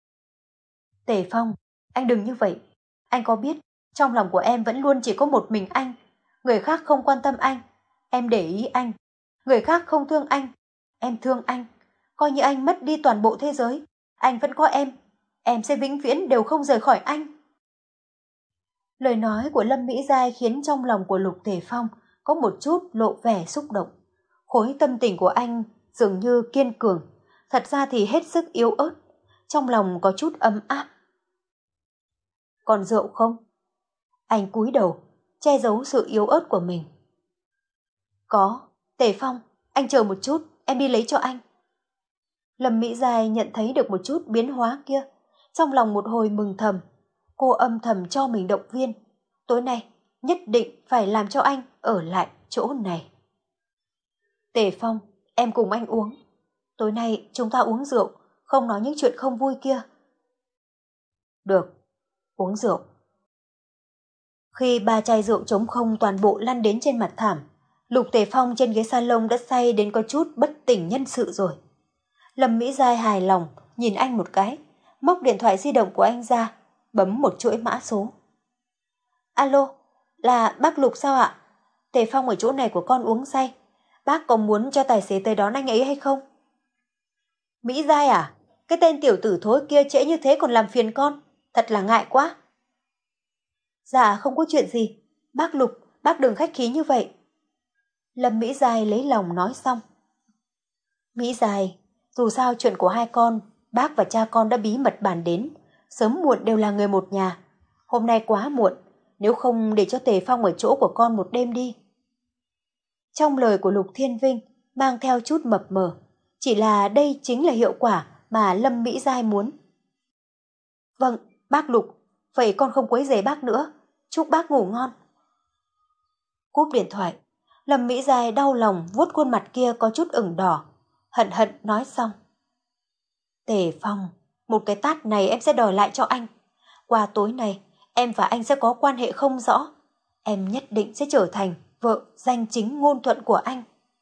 Tề Phong, anh đừng như vậy. Anh có biết trong lòng của em vẫn luôn chỉ có một mình anh. Người khác không quan tâm anh, em để ý anh. Người khác không thương anh, em thương anh. Coi như anh mất đi toàn bộ thế giới, anh vẫn có em. Em sẽ vĩnh viễn đều không rời khỏi anh. Lời nói của Lâm Mỹ Giai khiến trong lòng của Lục Tề Phong có một chút lộ vẻ xúc động. Khối tâm tình của anh dường như kiên cường, thật ra thì hết sức yếu ớt, trong lòng có chút ấm áp. Còn rượu không? Anh cúi đầu, che giấu sự yếu ớt của mình. Có, Tề Phong, anh chờ một chút, em đi lấy cho anh. Lâm Mỹ Giai nhận thấy được một chút biến hóa kia, trong lòng một hồi mừng thầm. Cô âm thầm cho mình động viên, tối nay nhất định phải làm cho anh ở lại chỗ này. Tề Phong, em cùng anh uống. Tối nay chúng ta uống rượu, không nói những chuyện không vui kia. Được, uống rượu. Khi ba chai rượu trống không toàn bộ lăn đến trên mặt thảm, Lục Tề Phong trên ghế salon đã say đến có chút bất tỉnh nhân sự rồi. Lâm Mỹ Giai hài lòng nhìn anh một cái, móc điện thoại di động của anh ra, bấm một chuỗi mã số. Alo, là bác Lục sao ạ? Tề Phong ở chỗ này của con uống say. Bác có muốn cho tài xế tới đón anh ấy hay không? Mỹ Giai à? Cái tên tiểu tử thối kia trễ như thế còn làm phiền con. Thật là ngại quá. Dạ không có chuyện gì. Bác Lục, bác đừng khách khí như vậy. Lâm Mỹ Giai lấy lòng nói xong. Mỹ Giai, dù sao chuyện của hai con, bác và cha con đã bí mật bàn đến. Sớm muộn đều là người một nhà. Hôm nay quá muộn, nếu không để cho Tề Phong ở chỗ của con một đêm đi. Trong lời của Lục Thiên Vinh mang theo chút mập mờ, chỉ là đây chính là hiệu quả mà Lâm Mỹ Giai muốn. Vâng, bác Lục, vậy con không quấy rầy bác nữa, chúc bác ngủ ngon. Cúp điện thoại, Lâm Mỹ Giai đau lòng vuốt khuôn mặt kia có chút ửng đỏ, hận hận nói xong. Tề Phong, một cái tát này em sẽ đòi lại cho anh. Qua tối nay, em và anh sẽ có quan hệ không rõ. Em nhất định sẽ trở thành vợ danh chính ngôn thuận của anh.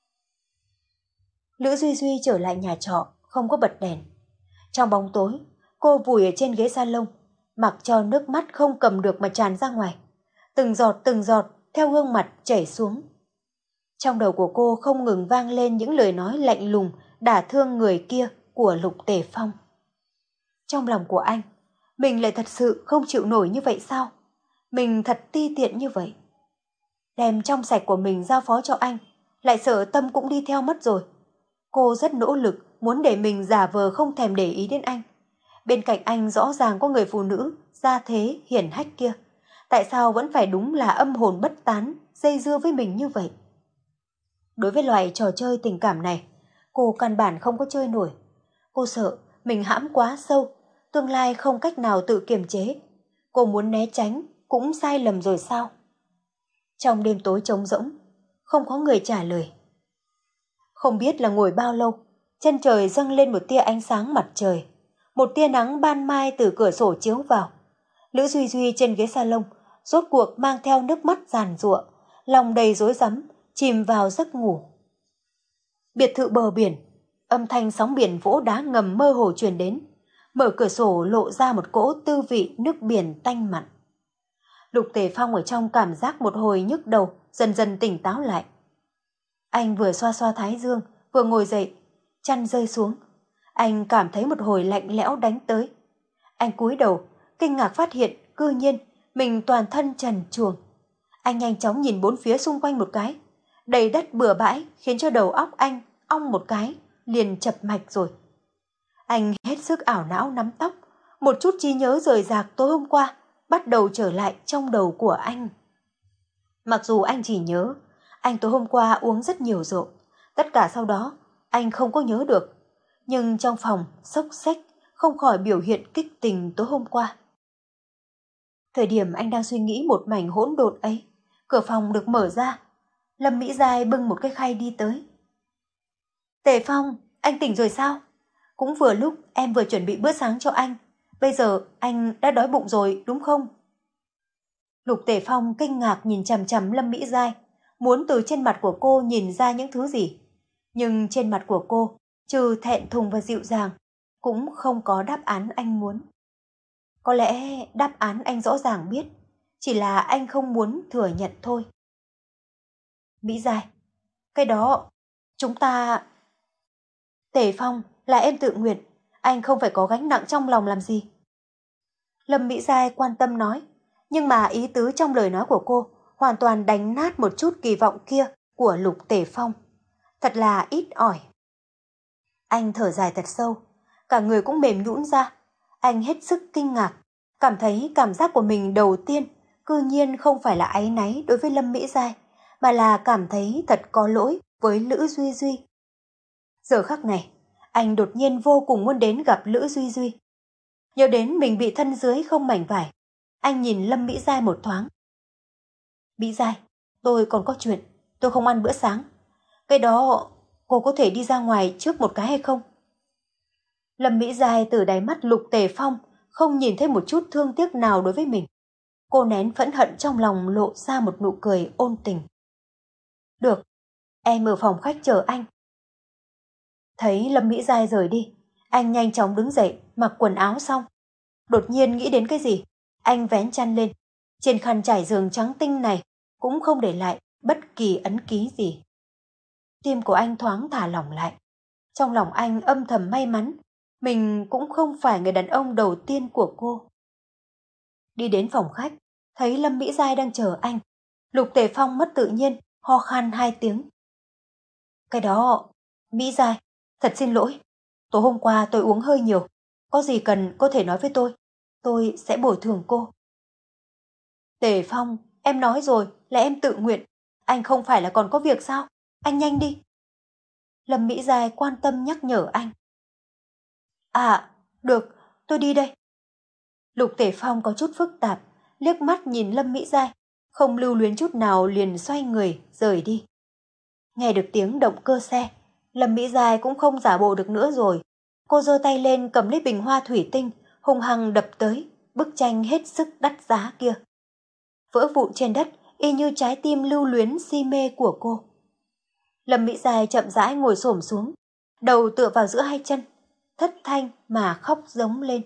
Lữ Duy Duy trở lại nhà trọ, không có bật đèn. Trong bóng tối, cô vùi ở trên ghế salon, mặc cho nước mắt không cầm được mà tràn ra ngoài. Từng giọt từng giọt theo gương mặt chảy xuống. Trong đầu của cô không ngừng vang lên những lời nói lạnh lùng đả thương người kia của Lục Tề Phong. Trong lòng của anh, mình lại thật sự không chịu nổi như vậy sao? Mình thật ti tiện như vậy. Đem trong sạch của mình giao phó cho anh, lại sợ tâm cũng đi theo mất rồi. Cô rất nỗ lực muốn để mình giả vờ không thèm để ý đến anh. Bên cạnh anh rõ ràng có người phụ nữ gia thế hiển hách kia. Tại sao vẫn phải đúng là âm hồn bất tán dây dưa với mình như vậy? Đối với loại trò chơi tình cảm này, cô căn bản không có chơi nổi. Cô sợ mình hãm quá sâu, tương lai không cách nào tự kiềm chế. Cô muốn né tránh cũng sai lầm rồi sao? Trong đêm tối trống rỗng, không có người trả lời. Không biết là ngồi bao lâu, chân trời dâng lên một tia ánh sáng mặt trời. Một tia nắng ban mai từ cửa sổ chiếu vào. Lữ Duy Duy trên ghế salon, rốt cuộc mang theo nước mắt giàn giụa, lòng đầy rối rắm, chìm vào giấc ngủ. Biệt thự bờ biển, âm thanh sóng biển vỗ đá ngầm mơ hồ truyền đến. Mở cửa sổ lộ ra một cỗ tư vị nước biển tanh mặn. Lục Tề Phong ở trong cảm giác một hồi nhức đầu, dần dần tỉnh táo lại. Anh vừa xoa xoa thái dương, vừa ngồi dậy, chăn rơi xuống. Anh cảm thấy một hồi lạnh lẽo đánh tới. Anh cúi đầu, kinh ngạc phát hiện, cư nhiên, mình toàn thân trần truồng. Anh nhanh chóng nhìn bốn phía xung quanh một cái. Đầy đất bừa bãi khiến cho đầu óc anh ong một cái, liền chập mạch rồi. Anh hết sức ảo não nắm tóc, một chút trí nhớ rời rạc tối hôm qua bắt đầu trở lại trong đầu của anh. Mặc dù anh chỉ nhớ Anh tối hôm qua uống rất nhiều rượu. Tất cả sau đó, anh không có nhớ được. Nhưng trong phòng, xốc xếch, không khỏi biểu hiện kích tình tối hôm qua. Thời điểm anh đang suy nghĩ một mảnh hỗn độn ấy, cửa phòng được mở ra. Lâm Mỹ Giai bưng một cái khay đi tới. Tề Phong, anh tỉnh rồi sao? Cũng vừa lúc em vừa chuẩn bị bữa sáng cho anh. Bây giờ anh đã đói bụng rồi đúng không? Lục Tề Phong kinh ngạc nhìn chằm chằm Lâm Mỹ Giai, muốn từ trên mặt của cô nhìn ra những thứ gì. Nhưng trên mặt của cô, trừ thẹn thùng và dịu dàng, cũng không có đáp án anh muốn. Có lẽ đáp án anh rõ ràng biết, chỉ là anh không muốn thừa nhận thôi. Mỹ Giai, cái đó, chúng ta... Tề Phong, là em tự nguyện, anh không phải có gánh nặng trong lòng làm gì. Lâm Mỹ Giai quan tâm nói, nhưng mà ý tứ trong lời nói của cô hoàn toàn đánh nát một chút kỳ vọng kia của Lục Tề Phong. Thật là ít ỏi. Anh thở dài thật sâu, cả người cũng mềm nhũn ra. Anh hết sức kinh ngạc, cảm thấy cảm giác của mình đầu tiên cư nhiên không phải là áy náy đối với Lâm Mỹ Giai, mà là cảm thấy thật có lỗi với Lữ Duy Duy. Giờ khắc này, anh đột nhiên vô cùng muốn đến gặp Lữ Duy Duy. Nhớ đến mình bị thân dưới không mảnh vải, anh nhìn Lâm Mỹ Giai một thoáng. Mỹ Giai, tôi còn có chuyện, tôi không ăn bữa sáng. Cái đó, cô có thể đi ra ngoài trước một cái hay không? Lâm Mỹ Giai từ đáy mắt Lục Tề Phong không nhìn thấy một chút thương tiếc nào đối với mình. Cô nén phẫn hận trong lòng lộ ra một nụ cười ôn tình. Được, em ở phòng khách chờ anh. Thấy Lâm Mỹ Giai rời đi, anh nhanh chóng đứng dậy, mặc quần áo xong. Đột nhiên nghĩ đến cái gì, anh vén chăn lên. Trên khăn trải giường trắng tinh này cũng không để lại bất kỳ ấn ký gì. Tim của anh thoáng thả lỏng lại. Trong lòng anh âm thầm may mắn, mình cũng không phải người đàn ông đầu tiên của cô. Đi đến phòng khách, thấy Lâm Mỹ Giai đang chờ anh. Lục Tề Phong mất tự nhiên, ho khan hai tiếng. Cái đó, Mỹ Giai, thật xin lỗi. Tối hôm qua tôi uống hơi nhiều. Có gì cần có thể nói với tôi. Tôi sẽ bồi thường cô. Tề Phong, em nói rồi là em tự nguyện. Anh không phải là còn có việc sao? Anh nhanh đi. Lâm Mỹ Giai quan tâm nhắc nhở anh. À, được, tôi đi đây. Lục Tề Phong có chút phức tạp, liếc mắt nhìn Lâm Mỹ Giai, không lưu luyến chút nào liền xoay người, rời đi. Nghe được tiếng động cơ xe, Lâm Mỹ Giai cũng không giả bộ được nữa rồi. Cô giơ tay lên cầm lấy bình hoa thủy tinh, hung hăng đập tới, bức tranh hết sức đắt giá kia. Vỡ vụn trên đất, y như trái tim lưu luyến si mê của cô. Lâm Mỹ Giai chậm rãi ngồi xổm xuống, đầu tựa vào giữa hai chân, thất thanh mà khóc giống lên.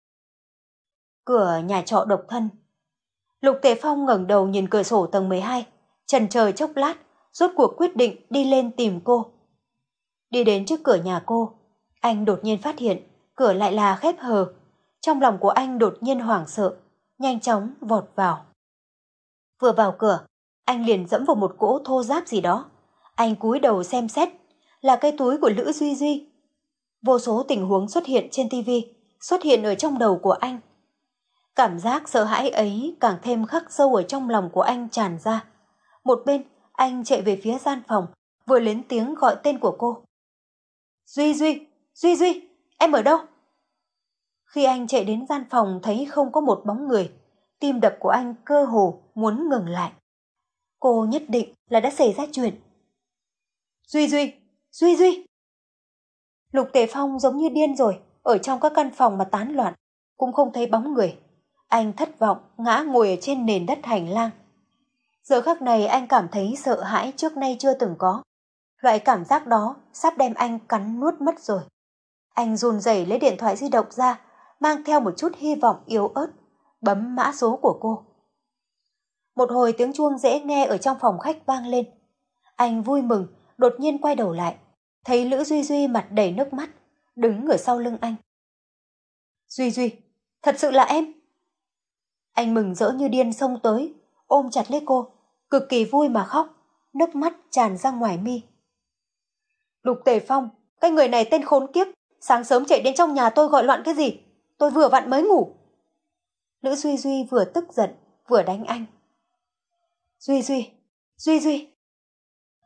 Cửa nhà trọ độc thân. Lục Tề Phong ngẩng đầu nhìn cửa sổ tầng mười hai, chần chờ chốc lát, rốt cuộc quyết định đi lên tìm cô. Đi đến trước cửa nhà cô, anh đột nhiên phát hiện cửa lại là khép hờ. Trong lòng của anh đột nhiên hoảng sợ, nhanh chóng vọt vào. Vừa vào cửa, anh liền dẫm vào một cỗ thô ráp gì đó. Anh cúi đầu xem xét, là cái túi của Lữ Duy Duy. Vô số tình huống xuất hiện trên tivi, xuất hiện ở trong đầu của anh. Cảm giác sợ hãi ấy càng thêm khắc sâu ở trong lòng của anh tràn ra. Một bên, anh chạy về phía gian phòng, vừa lên tiếng gọi tên của cô. Duy Duy, Duy Duy, em ở đâu? Khi anh chạy đến gian phòng thấy không có một bóng người, tim đập của anh cơ hồ muốn ngừng lại. Cô nhất định là đã xảy ra chuyện. Duy Duy, Duy Duy. Lục Tề Phong giống như điên rồi, ở trong các căn phòng mà tán loạn, cũng không thấy bóng người. Anh thất vọng ngã ngồi ở trên nền đất hành lang. Giờ khắc này anh cảm thấy sợ hãi trước nay chưa từng có. Loại cảm giác đó sắp đem anh cắn nuốt mất rồi. Anh run rẩy lấy điện thoại di động ra, mang theo một chút hy vọng yếu ớt, bấm mã số của cô. Một hồi tiếng chuông dễ nghe ở trong phòng khách vang lên. Anh vui mừng, đột nhiên quay đầu lại, thấy Lữ Duy Duy mặt đầy nước mắt, đứng ở sau lưng anh. Duy Duy, thật sự là em. Anh mừng rỡ như điên xông tới, ôm chặt lấy cô, cực kỳ vui mà khóc, nước mắt tràn ra ngoài mi. Lục Tề Phong, cái người này tên khốn kiếp, sáng sớm chạy đến trong nhà tôi gọi loạn cái gì? Tôi vừa vặn mới ngủ. Lữ Duy Duy vừa tức giận, vừa đánh anh. Duy Duy, Duy Duy.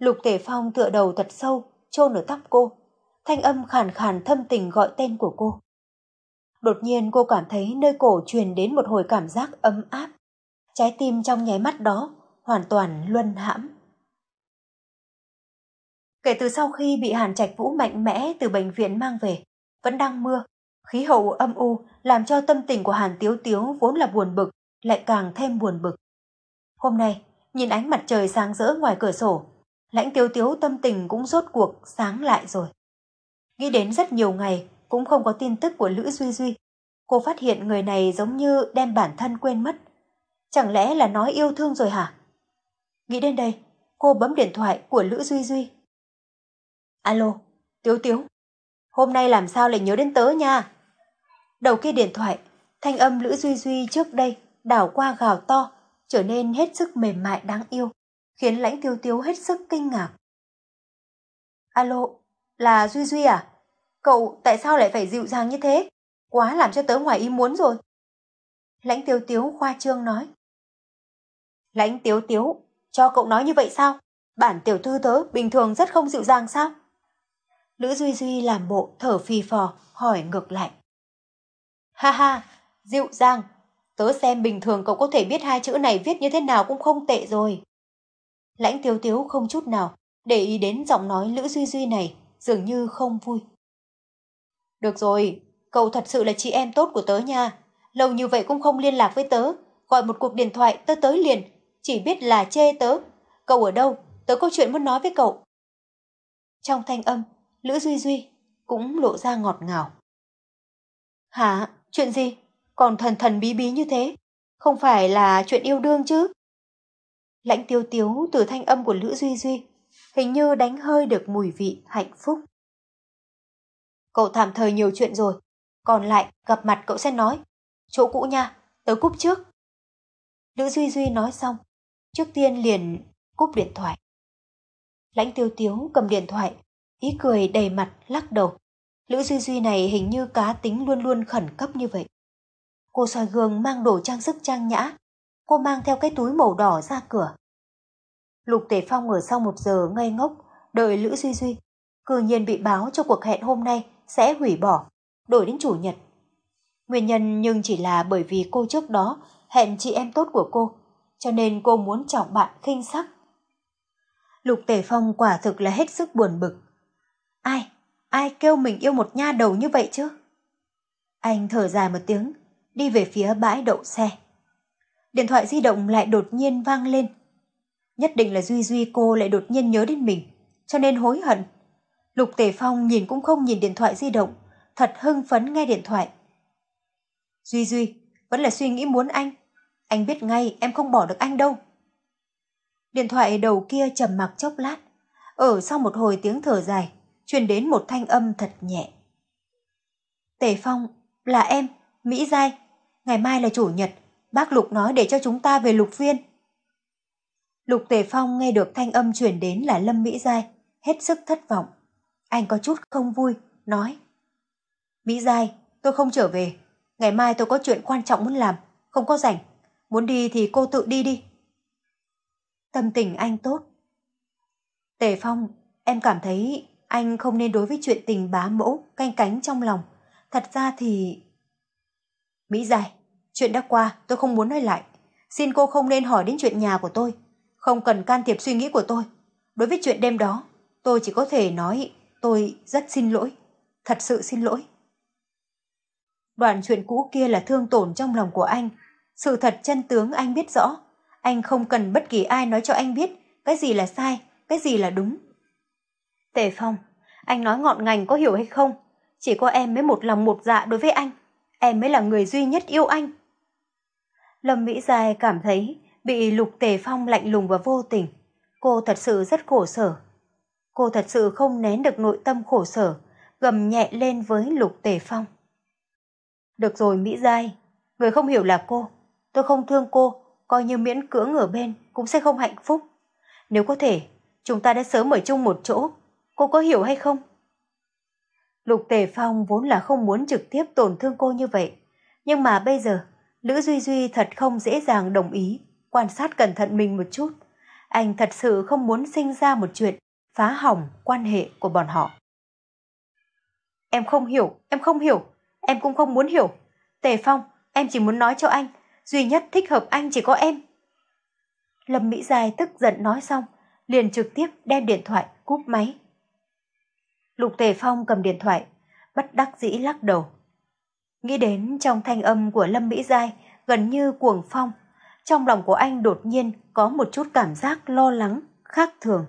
Lục Tề Phong tựa đầu thật sâu, chôn ở tóc cô. Thanh âm khàn khàn thâm tình gọi tên của cô. Đột nhiên cô cảm thấy nơi cổ truyền đến một hồi cảm giác ấm áp. Trái tim trong nháy mắt đó hoàn toàn luân hãm. Kể từ sau khi bị Hàn Trạch Vũ mạnh mẽ từ bệnh viện mang về, vẫn đang mưa, khí hậu âm u làm cho tâm tình của Hàn Tiếu Tiếu vốn là buồn bực, lại càng thêm buồn bực. Hôm nay, nhìn ánh mặt trời sáng rỡ ngoài cửa sổ, Lãnh Tiếu Tiếu tâm tình cũng rốt cuộc sáng lại rồi. Nghĩ đến rất nhiều ngày cũng không có tin tức của Lữ Duy Duy, cô phát hiện người này giống như đem bản thân quên mất. Chẳng lẽ là nói yêu thương rồi hả? Nghĩ đến đây, cô bấm điện thoại của Lữ Duy Duy. Alo, Tiếu Tiếu, hôm nay làm sao lại nhớ đến tớ nha? Đầu kia điện thoại, thanh âm Lữ Duy Duy trước đây đảo qua gào to, trở nên hết sức mềm mại đáng yêu, khiến Lãnh Tiếu Tiếu hết sức kinh ngạc. Alo, là Duy Duy à? Cậu tại sao lại phải dịu dàng như thế? Quá làm cho tớ ngoài ý muốn rồi. Lãnh Tiếu Tiếu khoa trương nói. Lãnh Tiếu Tiếu, cho cậu nói như vậy sao? Bản tiểu thư tớ bình thường rất không dịu dàng sao? Lữ Duy Duy làm bộ thở phì phò, hỏi ngược lại. Ha ha, dịu dàng. Tớ xem bình thường cậu có thể biết hai chữ này viết như thế nào cũng không tệ rồi. Lãnh Tiếu Tiếu không chút nào để ý đến giọng nói Lữ Duy Duy này, dường như không vui. Được rồi, cậu thật sự là chị em tốt của tớ nha. Lâu như vậy cũng không liên lạc với tớ, gọi một cuộc điện thoại tớ tới liền, chỉ biết là chê tớ. Cậu ở đâu? Tớ có chuyện muốn nói với cậu. Trong thanh âm, Lữ Duy Duy cũng lộ ra ngọt ngào. Hả? Chuyện gì? Còn thần thần bí bí như thế? Không phải là chuyện yêu đương chứ? Lãnh Tiếu Tiếu từ thanh âm của Lữ Duy Duy hình như đánh hơi được mùi vị hạnh phúc. Cậu tạm thời nhiều chuyện rồi, còn lại gặp mặt cậu sẽ nói. Chỗ cũ nha, tớ cúp trước. Lữ Duy Duy nói xong, trước tiên liền cúp điện thoại. Lãnh Tiếu Tiếu cầm điện thoại, ý cười đầy mặt lắc đầu. Lữ Duy Duy này hình như cá tính luôn luôn khẩn cấp như vậy. Cô soi gương mang đồ trang sức trang nhã, cô mang theo cái túi màu đỏ ra cửa. Lục Tề Phong ở sau một giờ ngây ngốc, đợi Lữ Duy Duy, cư nhiên bị báo cho cuộc hẹn hôm nay sẽ hủy bỏ, đổi đến chủ nhật. Nguyên nhân nhưng chỉ là bởi vì cô trước đó hẹn chị em tốt của cô, cho nên cô muốn trọng bạn khinh sắc. Lục Tề Phong quả thực là hết sức buồn bực. Ai, ai kêu mình yêu một nha đầu như vậy chứ? Anh thở dài một tiếng, đi về phía bãi đậu xe. Điện thoại di động lại đột nhiên vang lên. Nhất định là Duy Duy cô lại đột nhiên nhớ đến mình, cho nên hối hận. Lục Tề Phong nhìn cũng không nhìn điện thoại di động, thật hưng phấn nghe điện thoại. Duy Duy, vẫn là suy nghĩ muốn anh. Anh biết ngay em không bỏ được anh đâu. Điện thoại đầu kia trầm mặc chốc lát. Ở sau một hồi tiếng thở dài, truyền đến một thanh âm thật nhẹ. Tề Phong, là em, Mỹ Giai. Ngày mai là chủ nhật, bác Lục nói để cho chúng ta về Lục Viên. Lục Tề Phong nghe được thanh âm truyền đến là Lâm Mỹ Giai, hết sức thất vọng. Anh có chút không vui, nói. Mỹ Giai, tôi không trở về. Ngày mai tôi có chuyện quan trọng muốn làm, không có rảnh. Muốn đi thì cô tự đi đi. Tâm tình anh tốt. Tề Phong, em cảm thấy anh không nên đối với chuyện tình bá mẫu, canh cánh trong lòng. Thật ra thì... Mỹ Giai, chuyện đã qua tôi không muốn nói lại. Xin cô không nên hỏi đến chuyện nhà của tôi. Không cần can thiệp suy nghĩ của tôi. Đối với chuyện đêm đó, tôi chỉ có thể nói tôi rất xin lỗi. Thật sự xin lỗi. Đoạn chuyện cũ kia là thương tổn trong lòng của anh. Sự thật chân tướng anh biết rõ. Anh không cần bất kỳ ai nói cho anh biết cái gì là sai, cái gì là đúng. Tề Phong, anh nói ngọn ngành có hiểu hay không? Chỉ có em mới một lòng một dạ đối với anh. Em mới là người duy nhất yêu anh. Lâm Mỹ Giai cảm thấy bị Lục Tề Phong lạnh lùng và vô tình. Cô thật sự rất khổ sở. Cô thật sự không nén được nội tâm khổ sở, gầm nhẹ lên với Lục Tề Phong. Được rồi Mỹ Giai, người không hiểu là cô. Tôi không thương cô, coi như miễn cưỡng ở bên cũng sẽ không hạnh phúc. Nếu có thể, chúng ta đã sớm ở chung một chỗ. Cô có hiểu hay không? Lục Tề Phong vốn là không muốn trực tiếp tổn thương cô như vậy. Nhưng mà bây giờ, Lữ Duy Duy thật không dễ dàng đồng ý, quan sát cẩn thận mình một chút. Anh thật sự không muốn sinh ra một chuyện phá hỏng quan hệ của bọn họ. Em không hiểu, em không hiểu, em cũng không muốn hiểu. Tề Phong, em chỉ muốn nói cho anh, duy nhất thích hợp anh chỉ có em. Lâm Mỹ Giai tức giận nói xong, liền trực tiếp đem điện thoại cúp máy. Lục Tề Phong cầm điện thoại, bất đắc dĩ lắc đầu. Nghĩ đến trong thanh âm của Lâm Mỹ Giai gần như cuồng phong, trong lòng của anh đột nhiên có một chút cảm giác lo lắng, khác thường.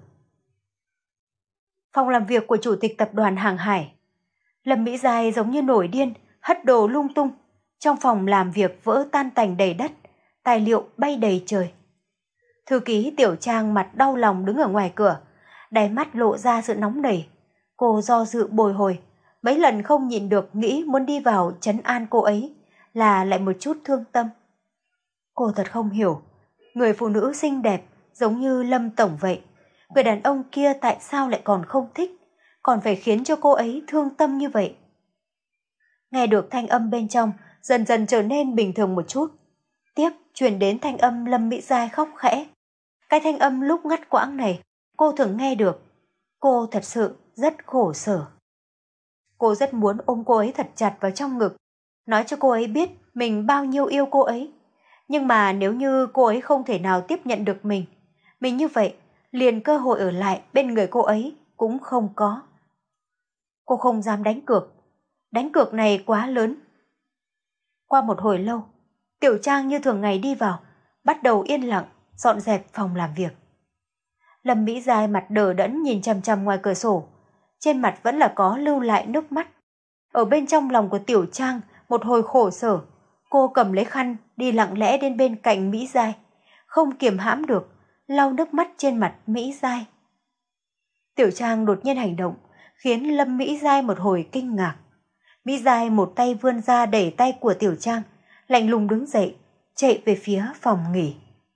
Phòng làm việc của Chủ tịch Tập đoàn Hàng Hải. Lâm Mỹ Giai giống như nổi điên, hất đồ lung tung. Trong phòng làm việc vỡ tan tành đầy đất, tài liệu bay đầy trời. Thư ký Tiểu Trang mặt đau lòng đứng ở ngoài cửa, đáy mắt lộ ra sự nóng nảy. Cô do dự bồi hồi, mấy lần không nhịn được nghĩ muốn đi vào trấn an cô ấy, là lại một chút thương tâm. Cô thật không hiểu, người phụ nữ xinh đẹp giống như Lâm Tổng vậy, người đàn ông kia tại sao lại còn không thích, còn phải khiến cho cô ấy thương tâm như vậy. Nghe được thanh âm bên trong, dần dần trở nên bình thường một chút. Tiếp truyền đến thanh âm Lâm Mỹ Giai khóc khẽ. Cái thanh âm lúc ngắt quãng này, cô thường nghe được. Cô thật sự rất khổ sở. Cô rất muốn ôm cô ấy thật chặt vào trong ngực, nói cho cô ấy biết mình bao nhiêu yêu cô ấy. Nhưng mà nếu như cô ấy không thể nào tiếp nhận được mình, mình như vậy, liền cơ hội ở lại bên người cô ấy cũng không có. Cô không dám đánh cược, đánh cược này quá lớn. Qua một hồi lâu, Tiểu Trang như thường ngày đi vào, bắt đầu yên lặng, dọn dẹp phòng làm việc. Lâm Mỹ Giai mặt đờ đẫn nhìn chằm chằm ngoài cửa sổ, trên mặt vẫn là có lưu lại nước mắt. Ở bên trong lòng của Tiểu Trang một hồi khổ sở, cô cầm lấy khăn đi lặng lẽ đến bên cạnh Mỹ Giai, không kiềm hãm được, lau nước mắt trên mặt Mỹ Giai. Tiểu Trang đột nhiên hành động, khiến Lâm Mỹ Giai một hồi kinh ngạc. Mỹ Giai một tay vươn ra đẩy tay của Tiểu Trang, lạnh lùng đứng dậy, chạy về phía phòng nghỉ.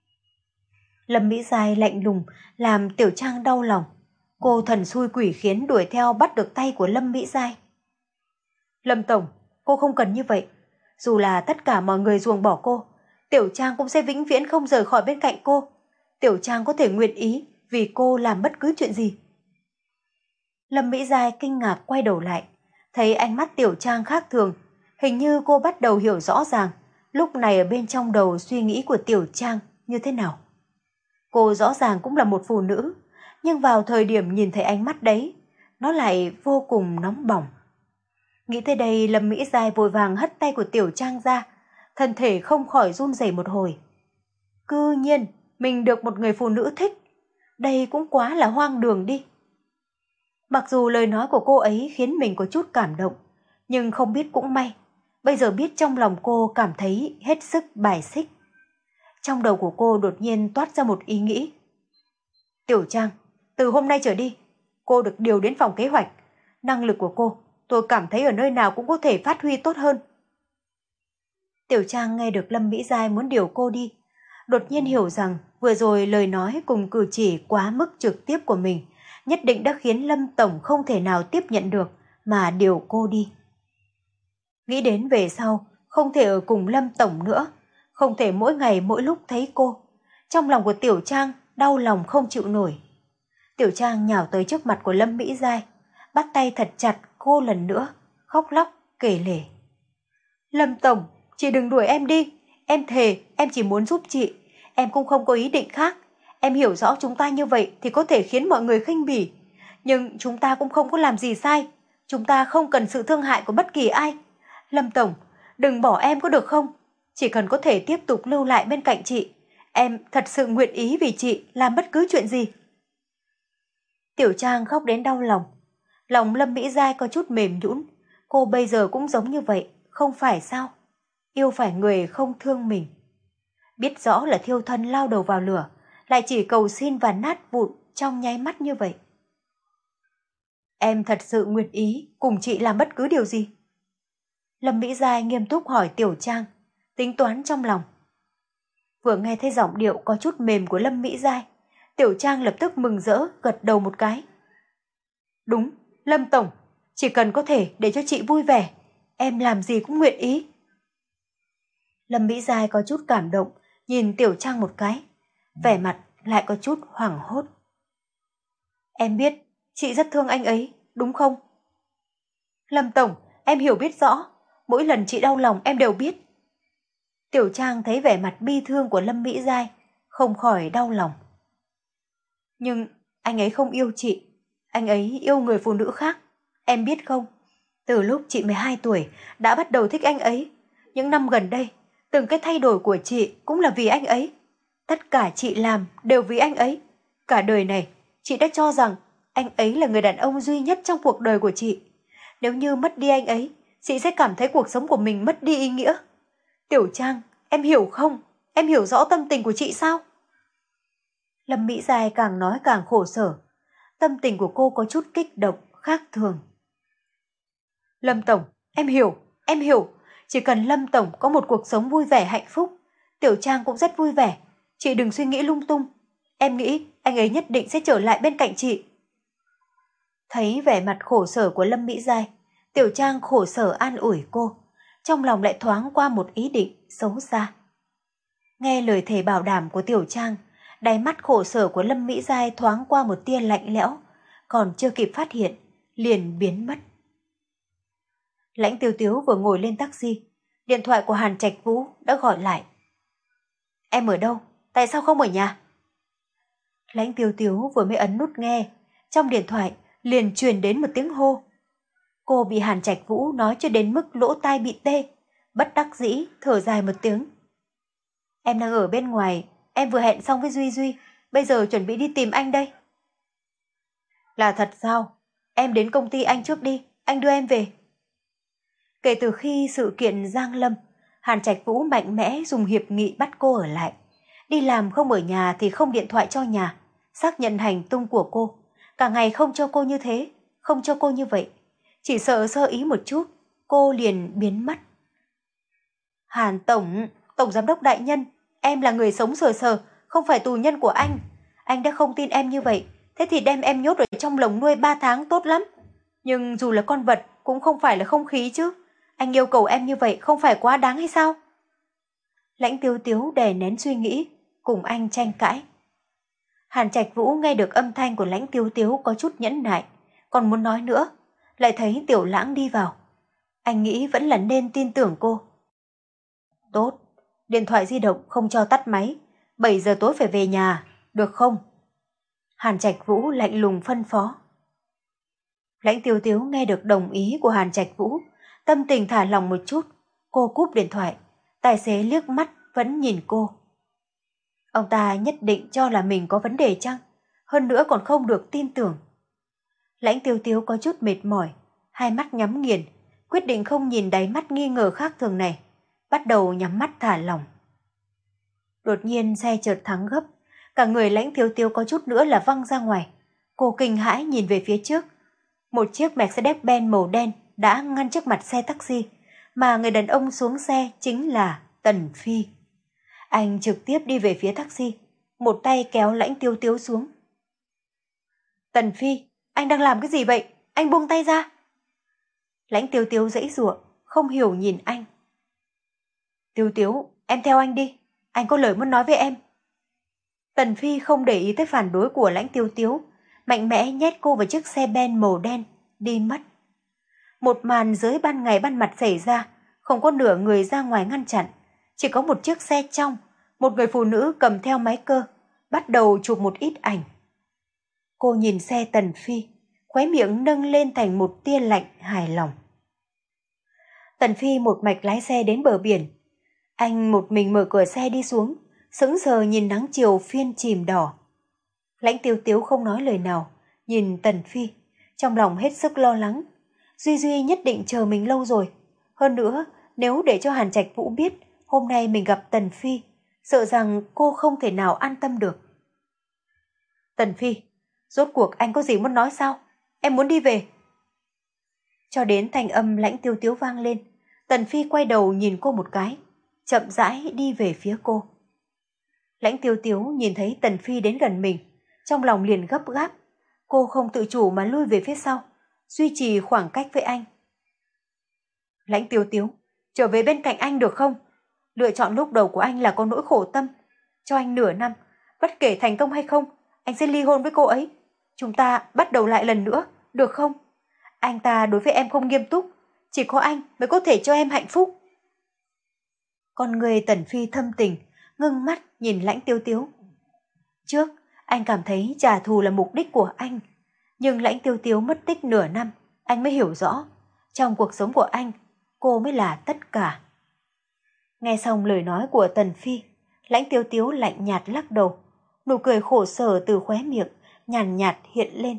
Lâm Mỹ Giai lạnh lùng làm Tiểu Trang đau lòng. Cô thần xui quỷ khiến đuổi theo bắt được tay của Lâm Mỹ Giai. Lâm Tổng, cô không cần như vậy. Dù là tất cả mọi người ruồng bỏ cô, Tiểu Trang cũng sẽ vĩnh viễn không rời khỏi bên cạnh cô. Tiểu Trang có thể nguyện ý vì cô làm bất cứ chuyện gì. Lâm Mỹ Giai kinh ngạc quay đầu lại, thấy ánh mắt Tiểu Trang khác thường. Hình như cô bắt đầu hiểu rõ ràng lúc này ở bên trong đầu suy nghĩ của Tiểu Trang như thế nào. Cô rõ ràng cũng là một phụ nữ, nhưng vào thời điểm nhìn thấy ánh mắt đấy, nó lại vô cùng nóng bỏng. Nghĩ tới đây, Lâm Mỹ Giai vội vàng hất tay của Tiểu Trang ra, thân thể không khỏi run rẩy một hồi. Cư nhiên, mình được một người phụ nữ thích, đây cũng quá là hoang đường đi. Mặc dù lời nói của cô ấy khiến mình có chút cảm động, nhưng không biết cũng may, bây giờ biết trong lòng cô cảm thấy hết sức bài xích. Trong đầu của cô đột nhiên toát ra một ý nghĩ. Tiểu Trang, từ hôm nay trở đi, cô được điều đến phòng kế hoạch. Năng lực của cô, tôi cảm thấy ở nơi nào cũng có thể phát huy tốt hơn. Tiểu Trang nghe được Lâm Mỹ Giai muốn điều cô đi, đột nhiên hiểu rằng vừa rồi lời nói cùng cử chỉ quá mức trực tiếp của mình nhất định đã khiến Lâm Tổng không thể nào tiếp nhận được mà điều cô đi. Nghĩ đến về sau, không thể ở cùng Lâm Tổng nữa, không thể mỗi ngày mỗi lúc thấy cô. Trong lòng của Tiểu Trang đau lòng không chịu nổi. Tiểu Trang nhào tới trước mặt của Lâm Mỹ Giai, bắt tay thật chặt cô lần nữa, khóc lóc, kể lể. Lâm Tổng, chị đừng đuổi em đi, em thề em chỉ muốn giúp chị, em cũng không có ý định khác. Em hiểu rõ chúng ta như vậy thì có thể khiến mọi người khinh bỉ, nhưng chúng ta cũng không có làm gì sai, chúng ta không cần sự thương hại của bất kỳ ai. Lâm Tổng, đừng bỏ em có được không? Chỉ cần có thể tiếp tục lưu lại bên cạnh chị, em thật sự nguyện ý vì chị làm bất cứ chuyện gì. Tiểu Trang khóc đến đau lòng. Lòng Lâm Mỹ Giai có chút mềm nhũn. Cô bây giờ cũng giống như vậy, không phải sao? Yêu phải người không thương mình. Biết rõ là thiêu thân lao đầu vào lửa, lại chỉ cầu xin và nát vụn trong nháy mắt như vậy. Em thật sự nguyện ý cùng chị làm bất cứ điều gì? Lâm Mỹ Giai nghiêm túc hỏi Tiểu Trang, tính toán trong lòng. Vừa nghe thấy giọng điệu có chút mềm của Lâm Mỹ Giai, Tiểu Trang lập tức mừng rỡ gật đầu một cái. Đúng, Lâm Tổng, chỉ cần có thể để cho chị vui vẻ, em làm gì cũng nguyện ý. Lâm Mỹ Giai có chút cảm động, nhìn Tiểu Trang một cái, vẻ mặt lại có chút hoảng hốt. Em biết, chị rất thương anh ấy, đúng không? Lâm Tổng, em hiểu biết rõ, mỗi lần chị đau lòng em đều biết. Tiểu Trang thấy vẻ mặt bi thương của Lâm Mỹ Giai, không khỏi đau lòng. Nhưng anh ấy không yêu chị, anh ấy yêu người phụ nữ khác, em biết không? Từ lúc chị mười hai tuổi đã bắt đầu thích anh ấy, những năm gần đây, từng cái thay đổi của chị cũng là vì anh ấy. Tất cả chị làm đều vì anh ấy. Cả đời này, chị đã cho rằng anh ấy là người đàn ông duy nhất trong cuộc đời của chị. Nếu như mất đi anh ấy, chị sẽ cảm thấy cuộc sống của mình mất đi ý nghĩa. Tiểu Trang, em hiểu không? Em hiểu rõ tâm tình của chị sao? Lâm Mỹ Giai càng nói càng khổ sở. Tâm tình của cô có chút kích động, khác thường. Lâm Tổng, em hiểu, em hiểu. Chỉ cần Lâm Tổng có một cuộc sống vui vẻ hạnh phúc, Tiểu Trang cũng rất vui vẻ. Chị đừng suy nghĩ lung tung. Em nghĩ anh ấy nhất định sẽ trở lại bên cạnh chị. Thấy vẻ mặt khổ sở của Lâm Mỹ Giai, Tiểu Trang khổ sở an ủi cô. Trong lòng lại thoáng qua một ý định xấu xa. Nghe lời thề bảo đảm của Tiểu Trang, đáy mắt khổ sở của Lâm Mỹ Giai thoáng qua một tia lạnh lẽo, còn chưa kịp phát hiện, liền biến mất. Lãnh Tiêu Tiếu vừa ngồi lên taxi, điện thoại của Hàn Trạch Vũ đã gọi lại. Em ở đâu? Tại sao không ở nhà? Lãnh Tiêu Tiếu vừa mới ấn nút nghe, trong điện thoại liền truyền đến một tiếng hô. Cô bị Hàn Trạch Vũ nói cho đến mức lỗ tai bị tê, bất đắc dĩ thở dài một tiếng. Em đang ở bên ngoài, em vừa hẹn xong với Duy Duy, bây giờ chuẩn bị đi tìm anh đây. Là thật sao? Em đến công ty anh trước đi, anh đưa em về. Kể từ khi sự kiện Giang Lâm, Hàn Trạch Vũ mạnh mẽ dùng hiệp nghị bắt cô ở lại. Đi làm không ở nhà thì không điện thoại cho nhà, xác nhận hành tung của cô. Cả ngày không cho cô như thế, không cho cô như vậy. Chỉ sợ sơ ý một chút, cô liền biến mất. Hàn Tổng, Tổng Giám đốc đại nhân, em là người sống sờ sờ, không phải tù nhân của anh. Anh đã không tin em như vậy, thế thì đem em nhốt ở trong lồng nuôi ba tháng tốt lắm. Nhưng dù là con vật cũng không phải là không khí chứ. Anh yêu cầu em như vậy không phải quá đáng hay sao? Lãnh Tiêu Tiếu đè nén suy nghĩ, cùng anh tranh cãi. Hàn Trạch Vũ nghe được âm thanh của Lãnh Tiêu Tiếu có chút nhẫn nại, còn muốn nói nữa, lại thấy Tiểu Lãng đi vào. Anh nghĩ vẫn là nên tin tưởng cô. Tốt, điện thoại di động không cho tắt máy, bảy giờ tối phải về nhà, được không? Hàn Trạch Vũ lạnh lùng phân phó. Lãnh Tiêu Tiếu nghe được đồng ý của Hàn Trạch Vũ, tâm tình thả lòng một chút, cô cúp điện thoại, tài xế liếc mắt vẫn nhìn cô. Ông ta nhất định cho là mình có vấn đề chăng? Hơn nữa còn không được tin tưởng. Lãnh Tiêu Tiếu có chút mệt mỏi, hai mắt nhắm nghiền, quyết định không nhìn đáy mắt nghi ngờ khác thường này, bắt đầu nhắm mắt thả lỏng. Đột nhiên xe chợt thắng gấp, cả người Lãnh Tiêu Tiếu có chút nữa là văng ra ngoài. Cô kinh hãi nhìn về phía trước. Một chiếc Mercedes-Benz màu đen đã ngăn trước mặt xe taxi, mà người đàn ông xuống xe chính là Tần Phi. Anh trực tiếp đi về phía taxi, một tay kéo Lãnh Tiêu Tiếu xuống. Tần Phi, anh đang làm cái gì vậy? Anh buông tay ra. Lãnh Tiêu Tiếu giãy giụa, không hiểu nhìn anh. Tiêu Tiếu, em theo anh đi, anh có lời muốn nói với em. Tần Phi không để ý tới phản đối của Lãnh Tiêu Tiếu, mạnh mẽ nhét cô vào chiếc xe ben màu đen, đi mất. Một màn dưới ban ngày ban mặt xảy ra, không có nửa người ra ngoài ngăn chặn, chỉ có một chiếc xe trong, một người phụ nữ cầm theo máy cơ, bắt đầu chụp một ít ảnh. Cô nhìn xe Tần Phi, khóe miệng nâng lên thành một tia lạnh hài lòng. Tần Phi một mạch lái xe đến bờ biển. Anh một mình mở cửa xe đi xuống, sững sờ nhìn nắng chiều phiên chìm đỏ. Lãnh Tiêu Tiếu không nói lời nào, nhìn Tần Phi, trong lòng hết sức lo lắng. Duy Duy nhất định chờ mình lâu rồi. Hơn nữa, nếu để cho Hàn Trạch Vũ biết hôm nay mình gặp Tần Phi, sợ rằng cô không thể nào an tâm được. Tần Phi, rốt cuộc anh có gì muốn nói sao? Em muốn đi về. Cho đến thanh âm Lãnh Tiêu Tiếu vang lên, Tần Phi quay đầu nhìn cô một cái, chậm rãi đi về phía cô. Lãnh Tiêu Tiếu nhìn thấy Tần Phi đến gần mình, trong lòng liền gấp gáp. Cô không tự chủ mà lui về phía sau, duy trì khoảng cách với anh. Lãnh Tiêu Tiếu, trở về bên cạnh anh được không? Lựa chọn lúc đầu của anh là có nỗi khổ tâm. Cho anh nửa năm, Bất kể thành công hay không, anh sẽ ly hôn với cô ấy. Chúng ta bắt đầu lại lần nữa, được không? Anh ta đối với em không nghiêm túc, chỉ có anh mới có thể cho em hạnh phúc. Con người Tần Phi thâm tình, ngưng mắt nhìn Lãnh Tiêu Tiếu. Trước, anh cảm thấy trả thù là mục đích của anh, nhưng Lãnh Tiêu Tiếu mất tích nửa năm, anh mới hiểu rõ, trong cuộc sống của anh, cô mới là tất cả. Nghe xong lời nói của Tần Phi, Lãnh Tiêu Tiếu lạnh nhạt lắc đầu, nụ cười khổ sở từ khóe miệng, nhàn nhạt hiện lên.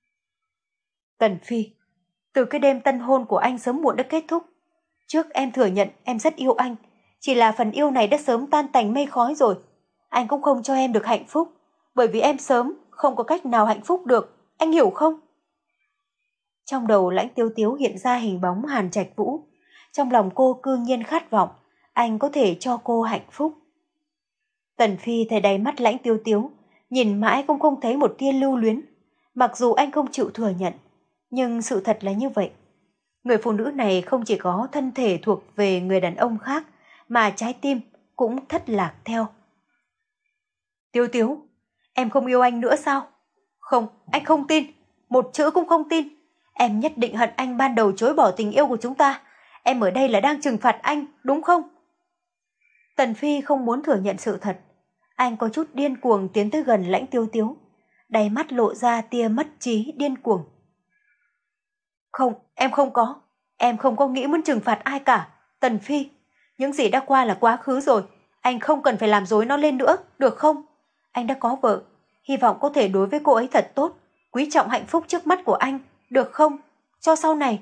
Tần Phi, từ cái đêm tân hôn của anh sớm muộn đã kết thúc. Trước em thừa nhận em rất yêu anh, chỉ là phần yêu này đã sớm tan tành mây khói rồi. Anh cũng không cho em được hạnh phúc, bởi vì em sớm không có cách nào hạnh phúc được, anh hiểu không? Trong đầu Lãnh Tiêu Tiếu hiện ra hình bóng Hàn Trạch Vũ, trong lòng cô cư nhiên khát vọng anh có thể cho cô hạnh phúc. Tần Phi thấy đáy mắt Lãnh Tiêu Tiếu, nhìn mãi cũng không thấy một tia lưu luyến, mặc dù anh không chịu thừa nhận, nhưng sự thật là như vậy. Người phụ nữ này không chỉ có thân thể thuộc về người đàn ông khác, mà trái tim cũng thất lạc theo. Tiêu Tiếu, em không yêu anh nữa sao? Không, anh không tin, một chữ cũng không tin. Em nhất định hận anh ban đầu chối bỏ tình yêu của chúng ta. Em ở đây là đang trừng phạt anh, đúng không? Tần Phi không muốn thừa nhận sự thật. Anh có chút điên cuồng tiến tới gần Lãnh Tiêu Tiếu, đáy mắt lộ ra tia mất trí điên cuồng. Không, em không có. Em không có nghĩ muốn trừng phạt ai cả. Tần Phi, những gì đã qua là quá khứ rồi. Anh không cần phải làm dối nó lên nữa, được không? Anh đã có vợ, hy vọng có thể đối với cô ấy thật tốt, quý trọng hạnh phúc trước mắt của anh, được không? Cho sau này.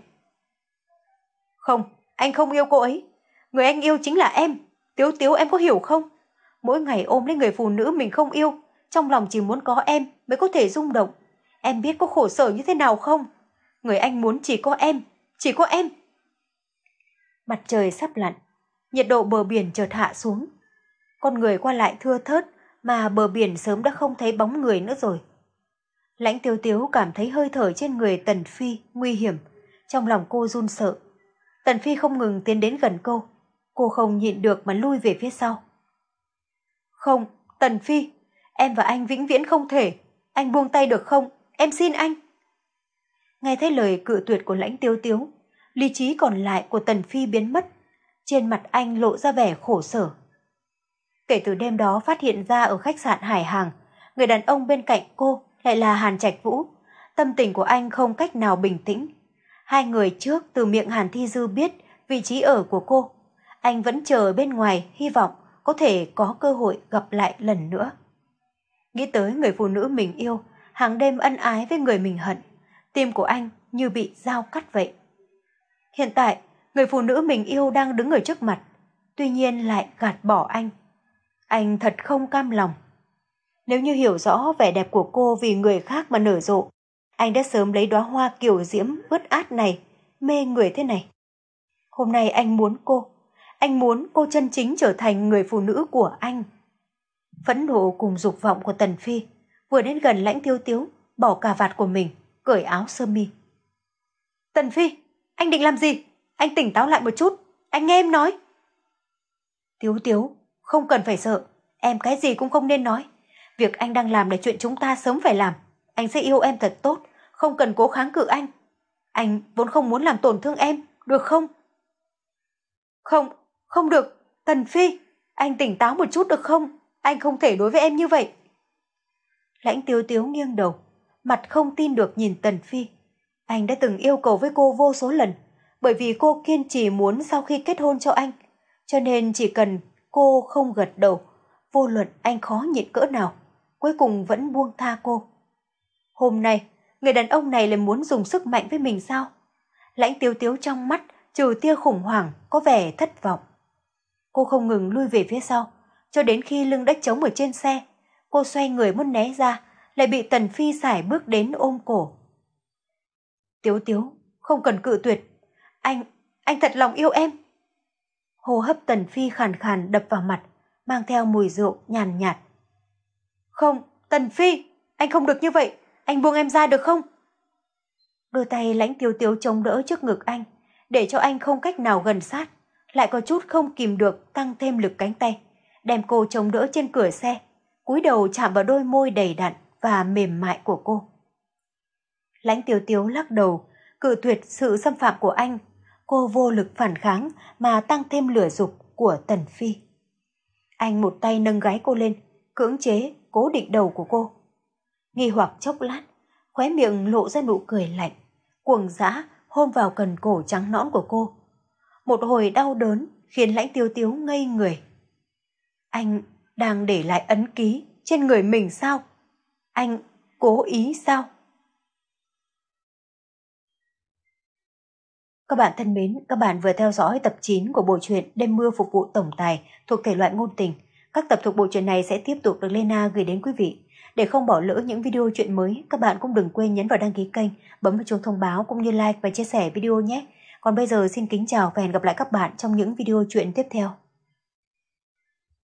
Không, anh không yêu cô ấy. Người anh yêu chính là em. Tiếu Tiếu, em có hiểu không? Mỗi ngày ôm lấy người phụ nữ mình không yêu, trong lòng chỉ muốn có em mới có thể rung động. Em biết có khổ sở như thế nào không? Người anh muốn chỉ có em, chỉ có em. Mặt trời sắp lặn, nhiệt độ bờ biển chợt hạ xuống. Con người qua lại thưa thớt, mà bờ biển sớm đã không thấy bóng người nữa rồi. Lãnh Tiêu Tiếu cảm thấy hơi thở trên người Tần Phi nguy hiểm, trong lòng cô run sợ. Tần Phi không ngừng tiến đến gần cô, cô không nhịn được mà lui về phía sau. Không, Tần Phi, em và anh vĩnh viễn không thể. Anh buông tay được không? Em xin anh. Nghe thấy lời cự tuyệt của Lãnh Tiêu Tiếu, lý trí còn lại của Tần Phi biến mất, trên mặt anh lộ ra vẻ khổ sở. Kể từ đêm đó phát hiện ra ở khách sạn Hải Hàng, người đàn ông bên cạnh cô lại là Hàn Trạch Vũ, tâm tình của anh không cách nào bình tĩnh. Hai người trước từ miệng Hàn Thi Dư biết vị trí ở của cô, anh vẫn chờ bên ngoài hy vọng có thể có cơ hội gặp lại lần nữa. Nghĩ tới người phụ nữ mình yêu, hàng đêm ân ái với người mình hận, tim của anh như bị dao cắt vậy. Hiện tại, người phụ nữ mình yêu đang đứng ở trước mặt, tuy nhiên lại gạt bỏ anh. Anh thật không cam lòng. Nếu như hiểu rõ vẻ đẹp của cô vì người khác mà nở rộ, anh đã sớm lấy đóa hoa kiều diễm ướt át này, mê người thế này. Hôm nay anh muốn cô, anh muốn cô chân chính trở thành người phụ nữ của anh. Phẫn nộ cùng dục vọng của Tần Phi vừa đến gần Lãnh Tiêu Tiếu, bỏ cà vạt của mình, cởi áo sơ mi. Tần Phi, anh định làm gì? Anh tỉnh táo lại một chút, anh nghe em nói. Tiếu Tiếu, không cần phải sợ, em cái gì cũng không nên nói. Việc anh đang làm là chuyện chúng ta sớm phải làm. Anh sẽ yêu em thật tốt, không cần cố kháng cự anh. Anh vốn không muốn làm tổn thương em, được không? Không, không được, Tần Phi, anh tỉnh táo một chút được không? Anh không thể đối với em như vậy. Lãnh Tiêu Tiếu nghiêng đầu, mặt không tin được nhìn Tần Phi. Anh đã từng yêu cầu với cô vô số lần, bởi vì cô kiên trì muốn sau khi kết hôn cho anh, cho nên chỉ cần cô không gật đầu, vô luận anh khó nhịn cỡ nào, cuối cùng vẫn buông tha cô. Hôm nay, người đàn ông này lại muốn dùng sức mạnh với mình sao? Lãnh Tiêu Tiếu trong mắt trừ tia khủng hoảng, có vẻ thất vọng. Cô không ngừng lui về phía sau, cho đến khi lưng đất trống ở trên xe, cô xoay người muốn né ra, lại bị Tần Phi sải bước đến ôm cổ. Tiếu Tiếu, không cần cự tuyệt. Anh, anh thật lòng yêu em. Hô hấp Tần Phi khàn khàn đập vào mặt, mang theo mùi rượu nhàn nhạt. Không, Tần Phi, anh không được như vậy, anh buông em ra được không? Đôi tay Lãnh Tiêu Tiếu chống đỡ trước ngực anh, để cho anh không cách nào gần sát, lại có chút không kìm được tăng thêm lực cánh tay, đem cô chống đỡ trên cửa xe, cúi đầu chạm vào đôi môi đầy đặn và mềm mại của cô. Lãnh Tiêu Tiếu lắc đầu, cự tuyệt sự xâm phạm của anh. Cô vô lực phản kháng mà tăng thêm lửa dục của Tần Phi. Anh một tay nâng gái cô lên, cưỡng chế, cố định đầu của cô. Nghi hoặc chốc lát, khóe miệng lộ ra nụ cười lạnh, cuồng dã hôn vào cần cổ trắng nõn của cô. Một hồi đau đớn khiến Lãnh Tiêu Tiếu ngây người. Anh đang để lại ấn ký trên người mình sao? Anh cố ý sao? Các bạn thân mến, các bạn vừa theo dõi tập chín của bộ truyện Đêm mưa phục vụ tổng tài thuộc thể loại ngôn tình. Các tập thuộc bộ truyện này sẽ tiếp tục được Lena gửi đến quý vị. Để không bỏ lỡ những video truyện mới, các bạn cũng đừng quên nhấn vào đăng ký kênh, bấm vào chuông thông báo cũng như like và chia sẻ video nhé. Còn bây giờ xin kính chào và hẹn gặp lại các bạn trong những video truyện tiếp theo.